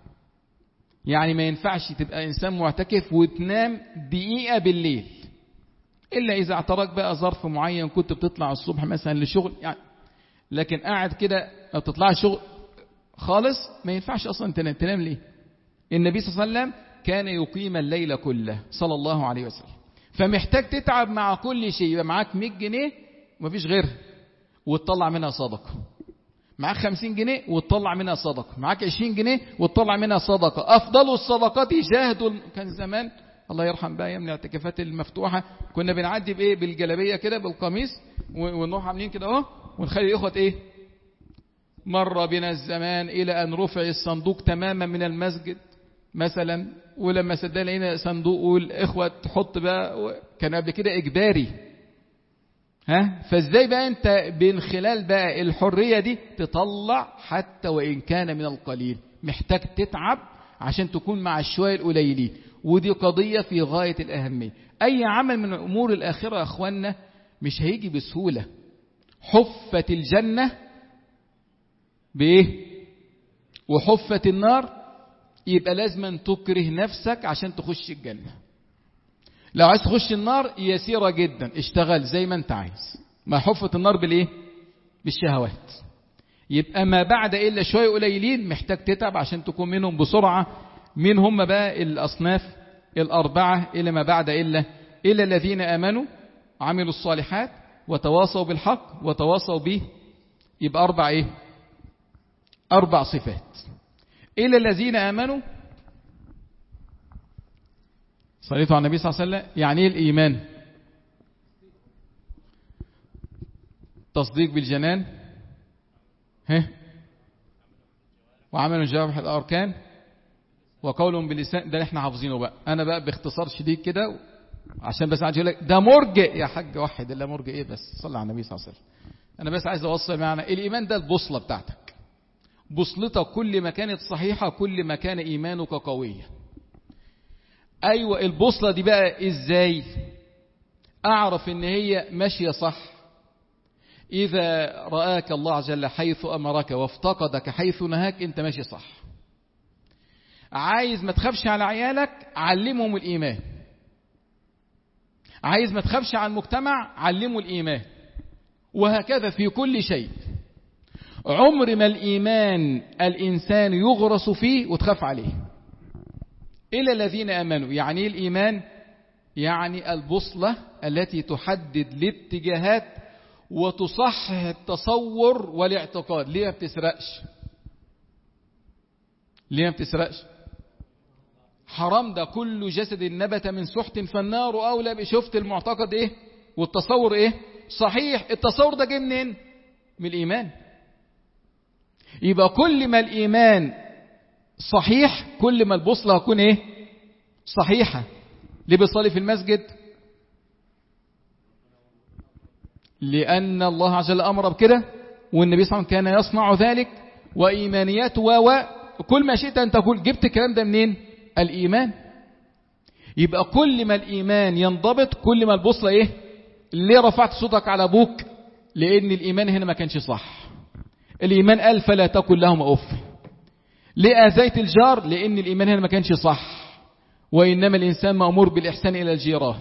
يعني ما ينفعش تبقى انسان معتكف وتنام دقيقه بالليل الا اذا اعترك بقى ظرف معين، كنت بتطلع الصبح مثلا للشغل يعني، لكن قاعد كده ما بتطلعش شغل خالص ما ينفعش اصلا تنام. تنام ليه؟ النبي صلى الله عليه وسلم كان يقيم الليل كله صلى الله عليه وسلم. فمحتاج تتعب مع كل شيء. يبقى معاك مية جنيه ومفيش غيرها وتطلع منها صدقة، معاك خمسين جنيه وتطلع منها صدقة، معاك عشرين جنيه وتطلع منها صدقة. أفضل الصدقات جاهدوا. كان زمان الله يرحم بقى من الاعتكافات المفتوحة كنا بنعدي بإيه؟ بالجلابية كده بالقميص ونروح عاملين كده اهو ونخلي الإخوة إيه؟ مر بنا الزمان إلى أن رفع الصندوق تماما من المسجد مثلا، ولما صدقنا لقينا صندوق والإخوة تحط بقى. كان قبل كده إجباري ها؟ فازاي بقى انت من خلال بقى الحرية دي تطلع حتى وإن كان من القليل؟ محتاج تتعب عشان تكون مع الشوية القليلين، ودي قضية في غاية الأهمية. أي عمل من أمور الآخرة يا أخوانا مش هيجي بسهولة. حفت الجنة بإيه؟ وحفت النار، يبقى لازم تكره نفسك عشان تخش الجنة. لو عايز تخش النار يسيرة جدا، اشتغل زي ما انت عايز. ما حفت النار بالإيه؟ بالشهوات. يبقى ما بعد إلا شوية قليلين محتاج تتعب عشان تكون منهم بسرعة. مين هم بقى الأصناف الأربعة إلى ما بعد إلا إلا الذين آمنوا عملوا الصالحات وتواصوا بالحق وتواصوا به. يبقى أربع إيه؟ أربع صفات. إلا الذين آمنوا، صليتوا على النبي صلى الله عليه وسلم. يعني إيه الإيمان؟ تصديق بالجنان، ها، وعمل الجوارح الأركان، وقولهم باللسان. ده اللي احنا حافظينه بقى. أنا بقى باختصار شديد كده عشان بس عايز يقول لك ده مرجئ يا حاج، واحد إلا مرجئ إيه بس؟ صلى على النبي صلى الله عليه وسلم. أنا بس عايز أوصل معنى الإيمان ده البوصلة بتاعتك. بوصلتك كل ما كانت صحيحة كل ما كان إيمانك قوية. أيوة، البوصلة دي بقى إزاي أعرف إن هي ماشية صح؟ إذا رآك الله عز وجل حيث أمرك وافتقدك حيث نهاك، أنت ماشي صح. عايز ما تخافش على عيالك، علمهم الإيمان. عايز ما تخافش على المجتمع، علمه الإيمان. وهكذا في كل شيء. عمر ما الإيمان الإنسان يغرس فيه وتخاف عليه. إلا الذين آمنوا. يعني إيه الإيمان؟ يعني البوصلة التي تحدد الاتجاهات وتصحح التصور والاعتقاد. ليه ما بتسرقش؟ ليه ما بتسرقش؟ حرام. ده كل جسد نبت من سحت فالنار أولى. شفت المعتقد إيه والتصور إيه؟ صحيح. التصور ده جه منين؟ من الإيمان. يبقى كل ما الإيمان صحيح كل ما البوصلة هتكون إيه؟ صحيحة. ليه بيصلي في المسجد؟ لأن الله عز وجل أمر بكده، والنبي صلى الله عليه وسلم كان يصنع ذلك، وإيمانيات وكل ما شئت أن تقول. جبت الكلام ده منين؟ الإيمان. يبقى كل ما الإيمان ينضبط كل ما البوصلة إيه؟ ليه رفعت صوتك على أبوك؟ لأن الإيمان هنا ما كانش صح. الإيمان قال فلا تقل لهم أف. ليه آذيت الجار؟ لأن الإيمان هنا ما كانش صح. وإنما الإنسان مأمور بالإحسان إلى الجيران.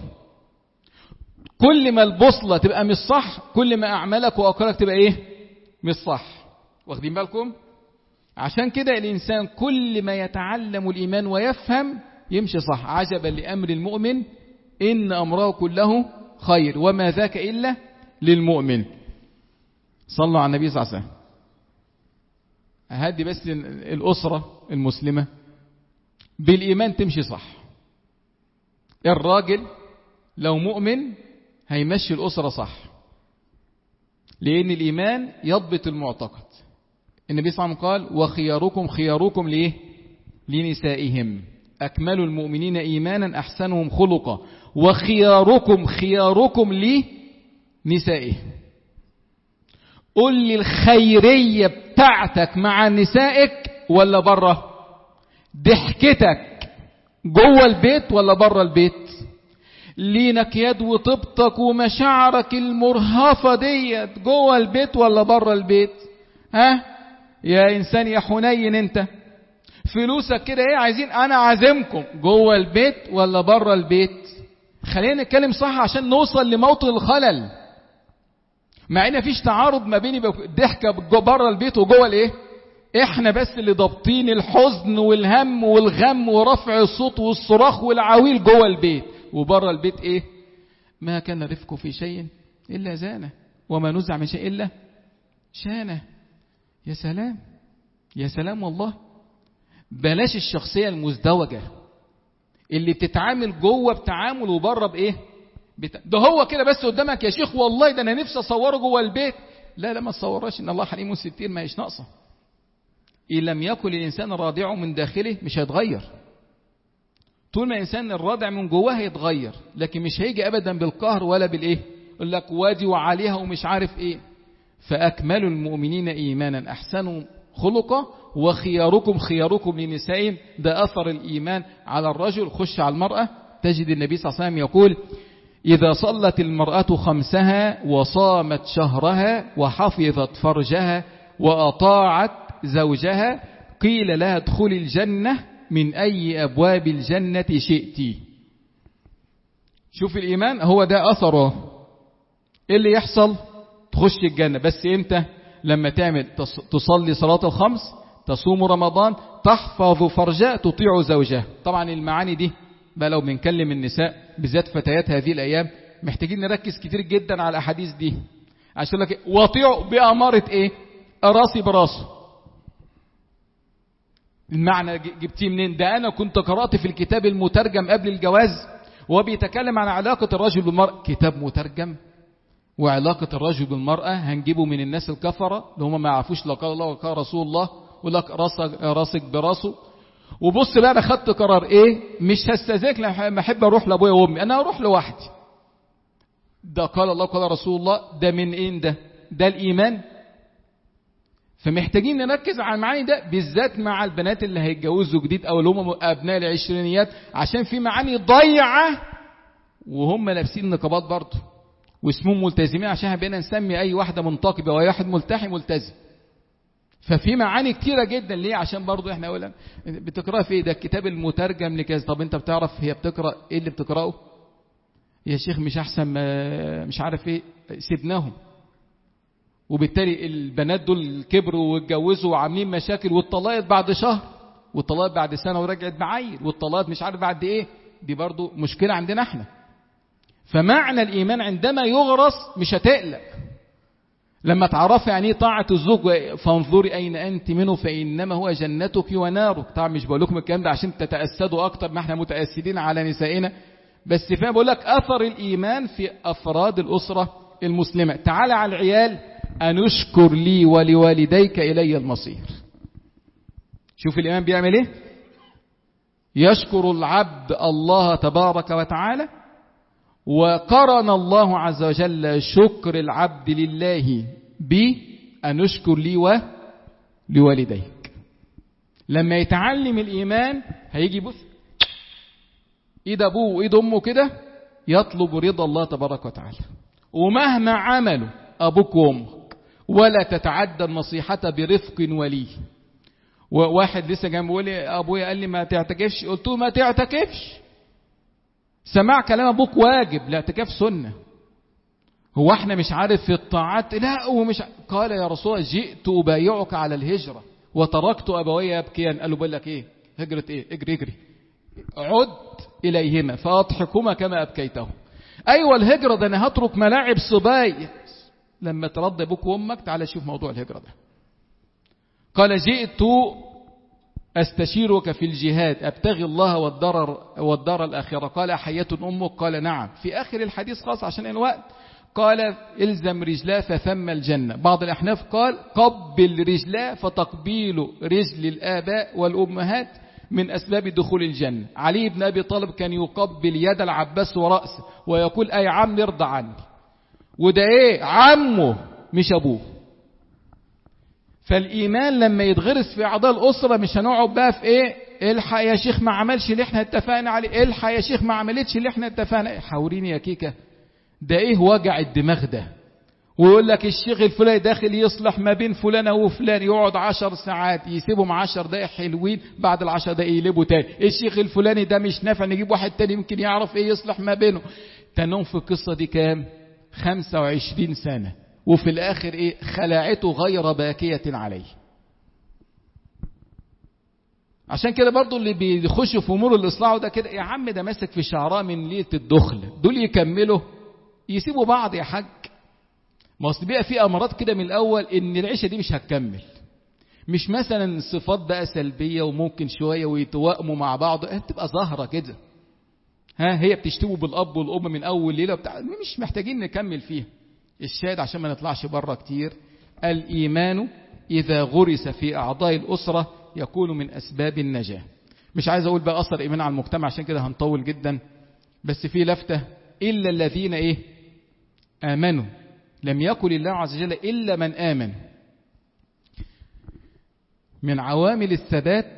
كل ما البوصلة تبقى مش صح كل ما أعمالك وأقوالك تبقى إيه؟ مش صح. واخدين بالكم؟ عشان كده الإنسان كل ما يتعلم الإيمان ويفهم يمشي صح. عجبا لأمر المؤمن إن أمره كله خير وما ذاك إلا للمؤمن. صلوا على النبي صلى الله عليه وسلم. هدي بس الأسرة المسلمة بالإيمان تمشي صح. الراجل لو مؤمن هيمشي الأسرة صح، لأن الإيمان يضبط المعتقد. النبي صلى الله عليه وسلم قال وخياركم خياركم ليه؟ لنسائهم. أكملوا المؤمنين إيمانا أحسنهم خلقا. وخياركم خياركم لنسائهم. قل لي الخيرية بتاعتك مع نسائك ولا بره؟ ضحكتك جوه البيت ولا بره البيت؟ لينك يد وطبطك ومشاعرك المرهفة ديت جوه البيت ولا بره البيت؟ ها يا إنسان يا حنين، انت فلوسك كده ايه عايزين؟ انا عازمكم جوه البيت ولا بره البيت؟ خلينا نتكلم صح عشان نوصل لموطن الخلل. مع ان مفيش تعارض ما بين الضحكه بره البيت وجوه الايه؟ احنا بس اللي ضابطين الحزن والهم والغم ورفع الصوت والصراخ والعويل جوه البيت. وبره البيت ايه؟ ما كان رفقه في شيء الا زانه وما نزع من شيء الا شانه. يا سلام يا سلام والله. بلاش الشخصيه المزدوجه اللي بتتعامل جوه بتعامل وبره بايه؟ بت... ده هو كده بس قدامك يا شيخ والله ده انا نفسي اصوره جوه البيت. لا لا ما تصورش، ان الله حليم ستير ما هيش ناقصه. ان لم يكن الانسان رادعه من داخله مش هيتغير. طول ما الانسان الرادع من جواه هيتغير، لكن مش هيجي ابدا بالقهر ولا بالايه يقول لك وادي وعليها ومش عارف ايه. فأكملوا المؤمنين إيمانا أحسنوا خلقا وخياركم خياركم لنسائهم. ده أثر الإيمان على الرجل. خش على المرأة تجد النبي صلى الله عليه وسلم يقول إذا صلت المرأة خمسها وصامت شهرها وحفظت فرجها وأطاعت زوجها قيل لها ادخلي الجنة من أي أبواب الجنة شئتي. شوف الإيمان هو ده أثره. إيه اللي يحصل؟ تخش الجنة. بس إمتى؟ لما تعمل تصلي صلاة الخمس، تصوم رمضان، تحفظ فرجها، تطيع زوجها. طبعا المعاني دي بقى لو بنكلم النساء بالذات فتيات هذه الأيام محتاجين نركز كتير جدا على الأحاديث دي عشان لك وطيعوا بأمارة إيه؟ راسي براسه. المعنى جبتيه منين؟ ده أنا كنت قرأت في الكتاب المترجم قبل الجواز وبيتكلم عن علاقة الرجل بالمرأة. كتاب مترجم وعلاقة الرجل بالمرأة هنجيبه من الناس الكفرة اللي هم ما يعرفوش لا قال الله وقال رسول الله ولك راسك, راسك براسه. وبص بقى انا خدت قرار ايه؟ مش هستذاك لما احب اروح لابويا وامي، انا اروح لوحدي. ده قال الله قال رسول الله. ده من ايه ده؟ ده الايمان. فمحتاجين نركز على المعاني ده بالذات مع البنات اللي هيتجوزوا جديد او اللي هم ابناء العشرينيات عشان في معاني ضيعه وهم لابسين نقابات برضه واسمهم ملتزمين عشان بقينا نسمي اي واحده منتقبه وأي واحد ملتحي ملتزم. ففي معاني كتيرة جدا. ليه؟ عشان برضو احنا اولا بتقرأ في ايه؟ ده الكتاب المترجم لكذا. طب انت بتعرف هي بتقرأ ايه اللي بتقرأه؟ يا شيخ مش احسن مش عارف ايه. سيبناهم وبالتالي البنات دول كبروا واتجوزوا وعاملين مشاكل والطلاقات بعد شهر والطلاقات بعد سنة ورجعت بعيل والطلاقات مش عارف بعد ايه. دي برضو مشكلة عندنا احنا. فمعنى الإيمان عندما يغرس مش هتقلق. لما تعرفي يعني طاعة الزوج فانظري أين أنت منه فإنما هو جنتك ونارك. طبعا مش بقول لكم الكلام ده عشان تتأسدوا أكتر ما احنا متأسدين على نسائنا، بس فاهم بقول لك أثر الإيمان في أفراد الأسرة المسلمة. تعالى على العيال أن اشكر لي ولوالديك إلي المصير. شوف الإيمان بيعمل إيه؟ يشكر العبد الله تبارك وتعالى. وقرن الله عز وجل شكر العبد لله بأن اشكر لي ولوالديك. لما يتعلم الإيمان هيجي بص ايد ابوه وايد امه كده يطلب رضا الله تبارك وتعالى. ومهما عملوا ابوك وامك ولا تتعدى النصيحة برفق ولي. وواحد لسه جاي بيقول لي ابويا قال لي ما تعتكفش، قلت له ما تعتكفش. سماع كلام ابوك واجب، الاعتكاف سنة. هو احنا مش عارف في الطاعات؟ لا ومش ع... قال يا رسول الله جئت أبايعك على الهجرة وتركت أبوي يبكيان. قال له بقول لك ايه؟ هجرة ايه؟ اجري اجري عد إليهما فأضحكهما كما أبكيته. أيوة الهجرة ده أنا هترك ملاعب صباي. لما ترضى أبوك وأمك تعالى شوف موضوع الهجرة ده. قال جئت أستشيرك في الجهاد أبتغي الله والدار, والدار الآخرة. قال حياة أمك؟ قال نعم. في آخر الحديث خاص عشان الوقت قال إلزم رجلا فثم الجنة. بعض الأحناف قال قبل رجلا فتقبيل رجل الآباء والأمهات من أسباب دخول الجنة. علي بن أبي طالب كان يقبل يد العباس ورأسه ويقول أي عم ارضى عني. وده ايه؟ عمه مش أبوه. فالإيمان لما يتغرس في أعضاء الأسرة مش هنقعد بقى في ايه الحق يا شيخ ما عملش اللي احنا اتفقنا عليه، الحق يا شيخ ما عملتش اللي احنا اتفقنا عليه. حاوريني يا كيكة ده ايه وجع الدماغ ده؟ ويقول لك الشيخ الفلاني داخل يصلح ما بين فلانة وفلان، يقعد عشر ساعات يسيبهم عشر دقايق حلوين، بعد العشر دقايق يقلبوا تاني. الشيخ الفلاني ده مش نافع نجيب واحد تاني يمكن يعرف ايه يصلح ما بينه. تنوم في القصة دي كام؟ خمسة وعشرين سنة. وفي الاخر ايه؟ خلاعته غير باكية عليه. عشان كده برضو اللي بيخشوا في امور الاصلاح ده كده يا عم ده ماسك في شعراء من ليلة الدخل، دول يكملوا يسيبوا بعض يا حاج. ما اصل بقى في امارات كده من الاول ان العيشه دي مش هتكمل. مش مثلا صفات بقى سلبيه وممكن شويه ويتوائموا مع بعض، بتبقى ظاهره كده. ها هي بتشتموا بالاب والام من اول ليله بتاع، مش محتاجين نكمل فيها. الشاهد عشان ما نطلعش بره كتير، الايمان اذا غرس في اعضاء الاسره يكون من اسباب النجاه. مش عايز اقول بقى اثر ايمان على المجتمع عشان كده هنطول جدا، بس في لفته الا الذين ايه آمنوا، لم يقل الله عز وجل إلا من آمن. من عوامل الثبات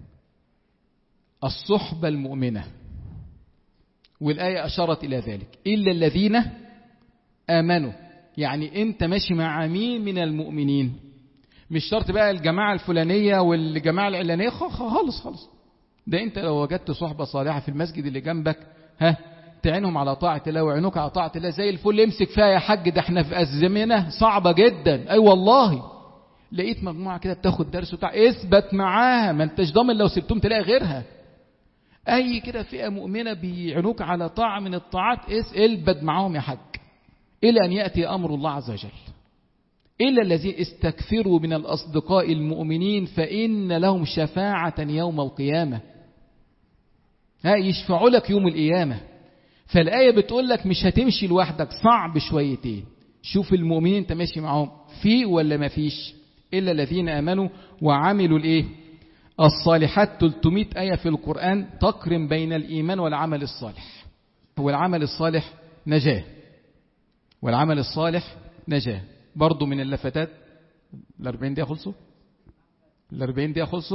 الصحبة المؤمنة، والآية أشارت إلى ذلك، إلا الذين آمنوا. يعني أنت ماشي مع مين من المؤمنين؟ مش شرط بقى الجماعة الفلانية والجماعة العلانية، خالص خالص. ده أنت لو وجدت صحبة صالحة في المسجد اللي جنبك، ها تعينهم على طاعة الله ويعينوك على طاعة الله زي الفل. امسك فيها يا حاج، ده احنا في أزمنة صعبة جدا. أي والله لقيت مجموعة كده بتاخد درس وتاع، اثبت معاها، ما انتش ضامن لو سبتهم تلاقي غيرها. أي كده فئة مؤمنة بيعينوك على طاعة من الطاعات، البد معاهم يا حاج إلى أن يأتي أمر الله عز وجل. إلا الذين استكثروا من الأصدقاء المؤمنين فإن لهم شفاعة يوم القيامة. ها يشفعوا لك يوم القيامة. فالآية بتقول لك مش هتمشي لوحدك، صعب شويتين. شوف المؤمنين انت ماشي معهم في ولا ما فيش. إلا الذين آمنوا وعملوا الإيه؟ الصالحات. ثلاثمائة آية في القرآن تقرن بين الإيمان والعمل الصالح. والعمل الصالح نجاة، والعمل الصالح نجاة. برضو من اللفتات. الأربعين دقيقة خلصوا الأربعين دقيقة خلصوا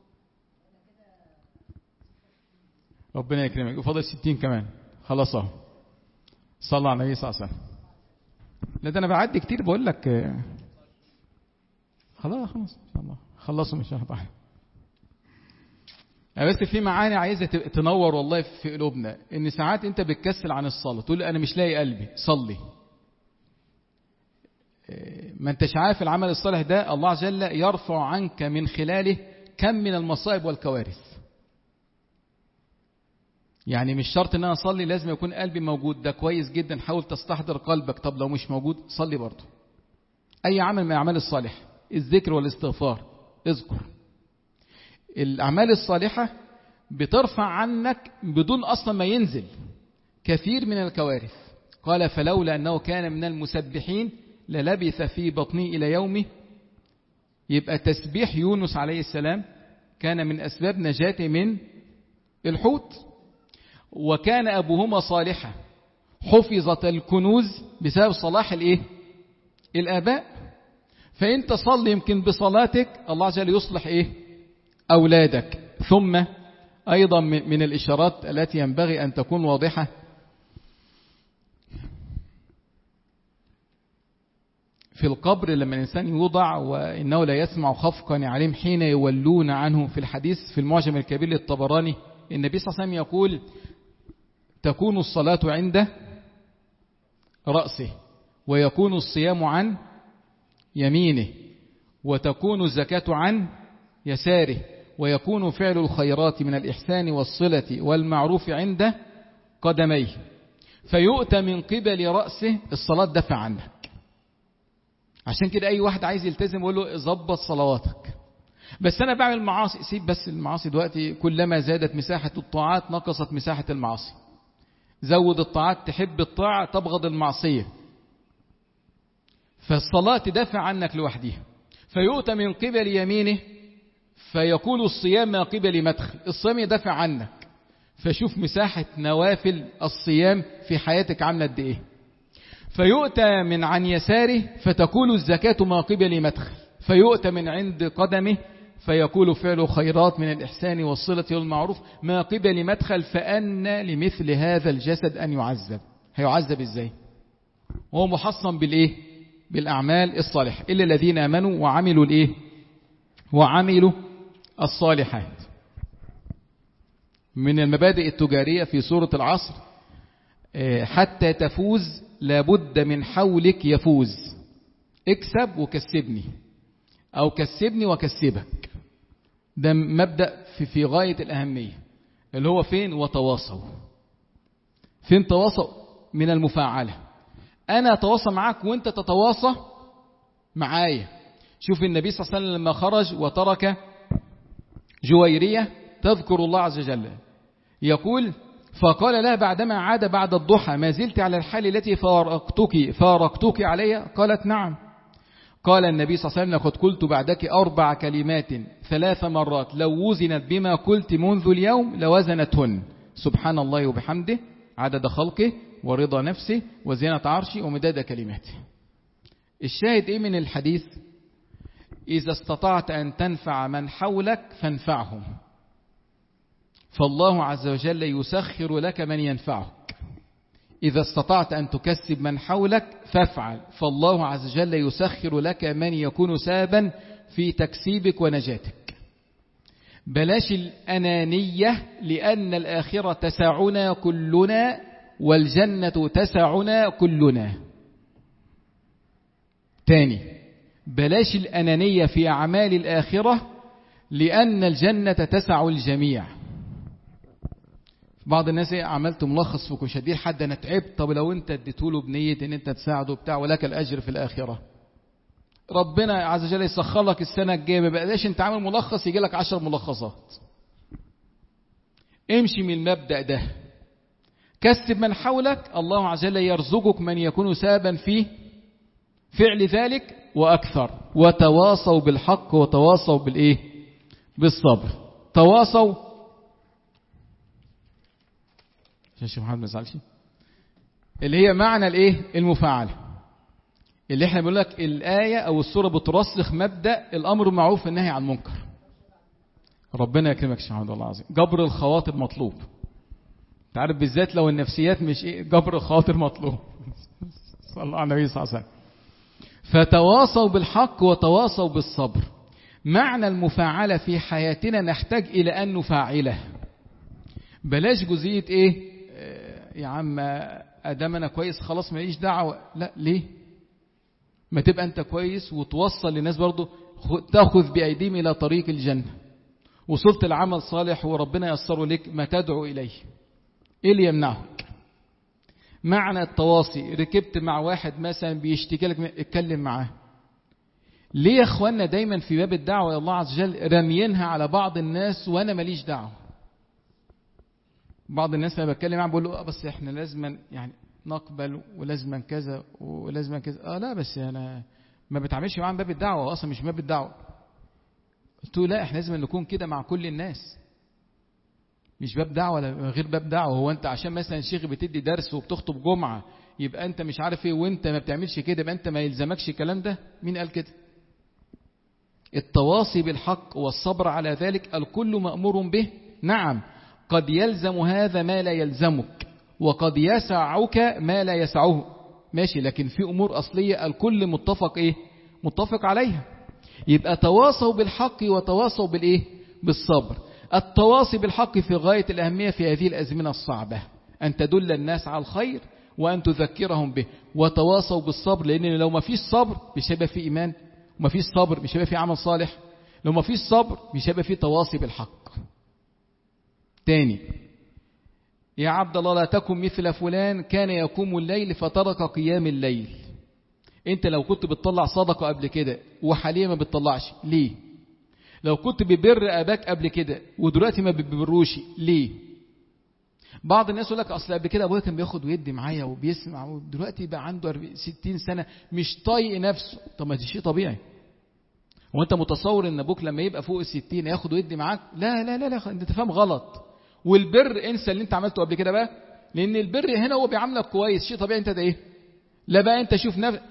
ربنا يكرمك، وفضل ستين كمان. خلاص اهو. صلى على النبي صلى الله عليه وسلم. لا ده انا بعدي كتير بقول لك. خلاص خلاص ان شاء الله خلصوا ان شاء الله. بس في معاني عايزه تنور والله في قلوبنا، ان ساعات انت بتكسل عن الصلاه، تقول انا مش لاقي قلبي صلي. ما انتش عارف العمل الصالح ده الله عز وجل يرفع عنك من خلاله كم من المصائب والكوارث. يعني مش شرط ان انا اصلي لازم يكون قلبي موجود، ده كويس جدا، حاول تستحضر قلبك. طب لو مش موجود صلي برضه. اي عمل من الاعمال الصالحه، الذكر والاستغفار، اذكر. الاعمال الصالحه بترفع عنك بدون اصلا ما ينزل كثير من الكوارث. قال فلولا انه كان من المسبحين للبث في بطنه الى يومه. يبقى تسبيح يونس عليه السلام كان من اسباب نجاته من الحوت. وكان أبوهما صالحا، حفظت الكنوز بسبب صلاح الإيه؟ الآباء. فإنت صلي يمكن بصلاتك الله عز وجل يصلح إيه؟ أولادك. ثم أيضا من الإشارات التي ينبغي أن تكون واضحة، في القبر لما الإنسان يوضع وإنه لا يسمع خفقا عليهم حين يولون عنه. في الحديث في المعجم الكبير للطبراني النبي صلى الله عليه وسلم يقول تكون الصلاة عند رأسه، ويكون الصيام عن يمينه، وتكون الزكاة عن يساره، ويكون فعل الخيرات من الإحسان والصلة والمعروف عند قدميه. فيؤتى من قبل رأسه الصلاة دفع عنك. عشان كده أي واحد عايز يلتزم يقول له ظبط صلواتك. بس أنا بعمل معاصي، سيب بس المعاصي دلوقتي. كلما زادت مساحة الطاعات نقصت مساحة المعاصي. زود الطاعات، تحب الطاعة تبغض المعصية. فالصلاة تدافع عنك لوحدها. فيؤتى من قبل يمينه فيكون الصيام من قبل مدخل. الصيام يدافع عنك. فشوف مساحة نوافل الصيام في حياتك عاملة قد ايه. فيؤتى من عن يساره فتكون الزكاة من قبل مدخل. فيؤتى من عند قدمه فيقول فعل خيرات من الإحسان والصلة والمعروف ما قبل مدخل. فأن لمثل هذا الجسد أن يعذب. هيعذب إزاي؟ وهو محصن بالإيه؟ بالأعمال الصالحة. إلا الذين آمنوا وعملوا الإيه؟ وعملوا الصالحات. من المبادئ التجارية في سورة العصر حتى تفوز لابد من حولك يفوز. اكسب وكسبني، أو كسبني وكسبك. ده مبدأ في, في غاية الأهمية، اللي هو فين؟ وتواصوا. فين تواصوا؟ من المفاعلة. أنا أتواصى معاك وأنت تتواصى معايا. شوف النبي صلى الله عليه وسلم لما خرج وترك جويرية تذكر الله عز وجل، يقول فقال لها بعدما عاد بعد الضحى ما زلت على الحال التي فارقتك فارقتك عليها؟ قالت نعم. قال النبي صلى الله عليه وسلم لقد قلت بعدك أربع كلمات ثلاث مرات لو وزنت بما قلت منذ اليوم لوزنتهن: سبحان الله وبحمده عدد خلقه ورضا نفسه وزينة عرشه ومداد كلماته. الشاهد إيه من الحديث؟ إذا استطعت أن تنفع من حولك فانفعهم، فالله عز وجل يسخر لك من ينفعك. إذا استطعت أن تكسب من حولك فافعل، فالله عز وجل يسخر لك من يكون سببا في تكسيبك ونجاتك. بلاش الأنانية، لأن الآخرة تسعنا كلنا والجنة تسعنا كلنا. تاني، بلاش الأنانية في أعمال الآخرة، لأن الجنة تسع الجميع. بعض الناس ايه، عملت ملخص في كشدير حد انا تعبت، طب لو انت اديته له بنيه ان انت تساعده بتاع ولك الاجر في الاخره، ربنا عز وجل يسخر لك السنه الجايه، ما بقاش انت عامل ملخص يجي لك عشر ملخصات. امشي من المبدا ده، كسب من حولك، الله عز وجل يرزقك من يكون سببا في فعل ذلك واكثر. وتواصوا بالحق وتواصوا بالايه؟ بالصبر. تواصوا، عشان محمد ما يزعلش، اللي هي معنى الايه؟ المفاعله، اللي احنا بنقول لك الايه او السوره بترسخ مبدا الامر بالمعروف والنهي عن المنكر. ربنا يكرمك يا شيخ محمد، والله العظيم جبر الخواطر مطلوب. انت عارف بالذات لو النفسيات مش ايه، جبر الخواطر مطلوب. صلى الله عليه وسلم. فتواصوا بالحق وتواصوا بالصبر. معنى المفاعله في حياتنا نحتاج الى ان نفاعله. بلاش جزئيه ايه يا عم ادام انا كويس خلاص ماليش دعوه. لا، ليه؟ ما تبقى انت كويس وتوصل للناس برضو، تاخذ بايديهم الى طريق الجنه. وصلت العمل صالح وربنا ييسره لك، ما تدعو اليه. ايه اللي يمنعك؟ معنى التواصي، ركبت مع واحد مثلا بيشتكي لك، اتكلم معاه. ليه يا اخوانا دايما في باب الدعوه يا الله عز وجل راميينها على بعض الناس وانا ماليش دعوه؟ بعض الناس لما بتكلم معاه بقول له اه بس احنا لازما يعني نقبل ولازما كذا ولازما كذا. اه لا بس انا ما بتعاملش معاه باب الدعوه، هو اصلا مش باب الدعوه. قلت له لا، احنا لازم نكون كده مع كل الناس، مش باب دعوه ولا غير باب دعوه. هو انت عشان مثلا شيخ بتدي درس وبتخطب جمعه يبقى انت مش عارف ايه وانت ما بتعملش كده يبقى انت ما يلزمكش الكلام ده؟ مين قال كده؟ التواصي بالحق والصبر على ذلك الكل مأمور به. نعم، قد يلزم هذا ما لا يلزمك، وقد يسعك ما لا يسعه، ماشي، لكن في أمور أصلية الكل متفق إيه؟ متفق عليها. يبقى تواصوا بالحق وتواصوا بالإيه؟ بالصبر. التواصي بالحق في غاية الأهمية في هذه الأزمنة الصعبة، أن تدل الناس على الخير وأن تذكرهم به. وتواصوا بالصبر، لأن لو ما فيش صبر مش هيبقى في إيمان، وما فيش صبر مش هيبقى في عمل صالح، لو ما فيش صبر مش هيبقى في تواصي بالحق. تاني، يا عبد الله لا تكن مثل فلان كان يقوم الليل فترك قيام الليل. انت لو كنت بتطلع صدقة قبل كده وحاليا ما بتطلعش، ليه؟ لو كنت ببر اباك قبل كده ودلوقتي ما بتبروش، ليه؟ بعض الناس يقول لك اصل قبل كده ابويا كان بياخد ويدي معايا وبيسمع، ودلوقتي بقى عنده ستين سنة مش طايق نفسه. طب ما ده شيء طبيعي. هو انت متصور ان ابوك لما يبقى فوق الستين ياخد ويدي معاك؟ لا لا لا لا، انت تفهم غلط. والبر انسى اللي انت عملته قبل كده بقى، لان البر هنا هو بيعاملك كويس، شيء طبيعي. انت ده ايه؟ لا بقى انت شوف نفسك.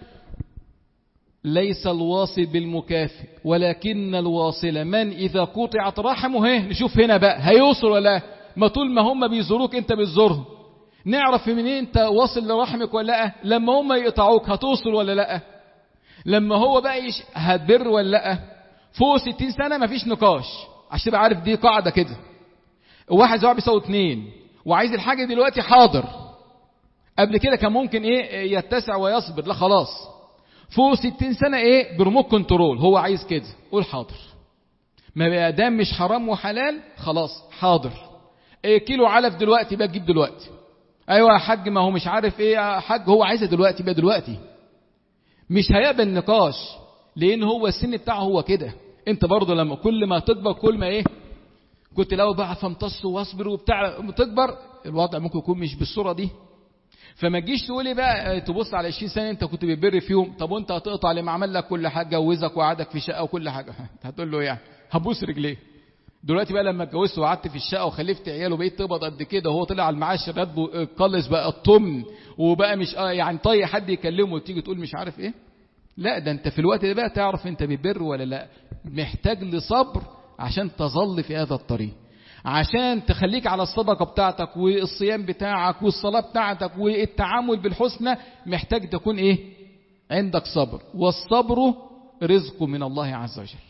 ليس الواصل بالمكافئ ولكن الواصل من اذا قطعت رحمه. هي نشوف هنا بقى هيوصل ولا؟ ما طول ما هم بيزوروك انت بتزورهم. نعرف منين انت واصل لرحمك ولا لا؟ لما هم يقطعوك هتوصل ولا لا؟ لما هو بقى يش... هتبر ولا لا؟ فوق ستين سنة مفيش نقاش، عشان تبقى عارف دي قاعدة كده. واحد زوج بيساوي اتنين وعايز الحاجة دلوقتي حاضر. قبل كده كان ممكن ايه يتسع ويصبر، لا خلاص فوق ستين سنة ايه بريموت كنترول، هو عايز كده قول حاضر. ما دام مش حرام وحلال خلاص حاضر. ايه كيلو علف دلوقتي بقى تجيب دلوقتي. ايوه يا حاج ما هو مش عارف ايه يا حاج، هو عايزها دلوقتي بقى دلوقتي. مش هيقبل نقاش، لان هو السن بتاعه هو كده. انت برضه لما كل ما تكبر كل ما ايه كنت لو بقى فامتص واصبر وبتاع، تكبر الوضع ممكن يكون مش بالصورة دي. فما تجيش تقولي بقى تبص على عشرين سنة انت كنت بتبر فيهم، طب وانت هتقطع لما عمل لك كل حاجة، جوزك وقعدك في شقة وكل حاجة، هتقول له يعني هبوس رجليه. دلوقتي بقى لما اتجوزت وقعدت في الشقة وخلفت عيال وبقيت تقبض قد كده وهو طلع على المعاش راتبه قلص بقى الطمن وبقى مش اه يعني طايق حد يكلمه وتيجي تقول مش عارف ايه. لا، ده انت في الوقت ده بقى تعرف انت ببر ولا لا. محتاج لصبر عشان تظل في هذا الطريق، عشان تخليك على الصدقة بتاعتك والصيام بتاعك والصلاة بتاعتك والتعامل بالحسنى. محتاج تكون ايه؟ عندك صبر، والصبر رزق من الله عز وجل.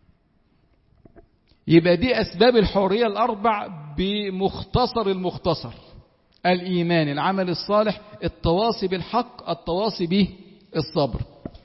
يبقى دي أسباب الحرية الأربع بمختصر المختصر: الإيمان، العمل الصالح، التواصي بالحق، التواصي به الصبر.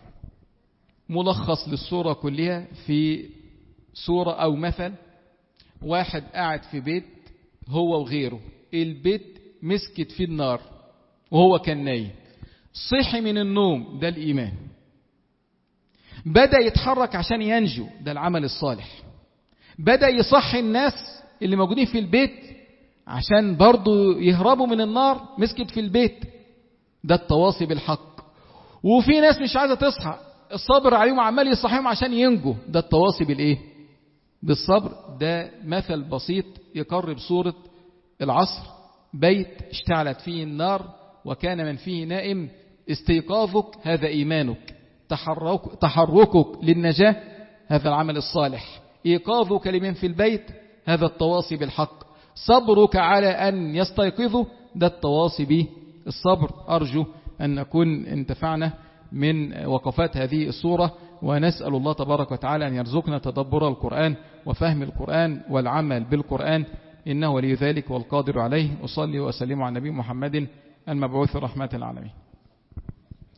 ملخص للصورة كلها في صورة أو مثل: واحد قاعد في بيت هو وغيره، البيت مسكت فيه النار وهو كان نايم، صحي من النوم، ده الإيمان. بدأ يتحرك عشان ينجو، ده العمل الصالح. بدأ يصحي الناس اللي موجودين في البيت عشان برضو يهربوا من النار، مسكت في البيت، ده التواصي بالحق. وفي ناس مش عايزة تصحى، الصبر عليهم عمال يصحيهم عشان ينجوا، ده التواصي بالإيه؟ بالصبر. ده مثل بسيط يقرب صورة العصر: بيت اشتعلت فيه النار وكان من فيه نائم، استيقاظك هذا إيمانك، تحرك تحركك للنجاة هذا العمل الصالح، إيقاظك لمن في البيت هذا التواصي بالحق، صبرك على أن يستيقظوا ده التواصي بالصبر. أرجو أن نكون انتفعنا من وقفات هذه الصورة، ونسأل الله تبارك وتعالى أن يرزقنا تدبر القرآن وفهم القرآن والعمل بالقرآن، إنه ولي ذلك والقادر عليه. أصلي وأسلم على النبي محمد المبعوث رحمة العالمين.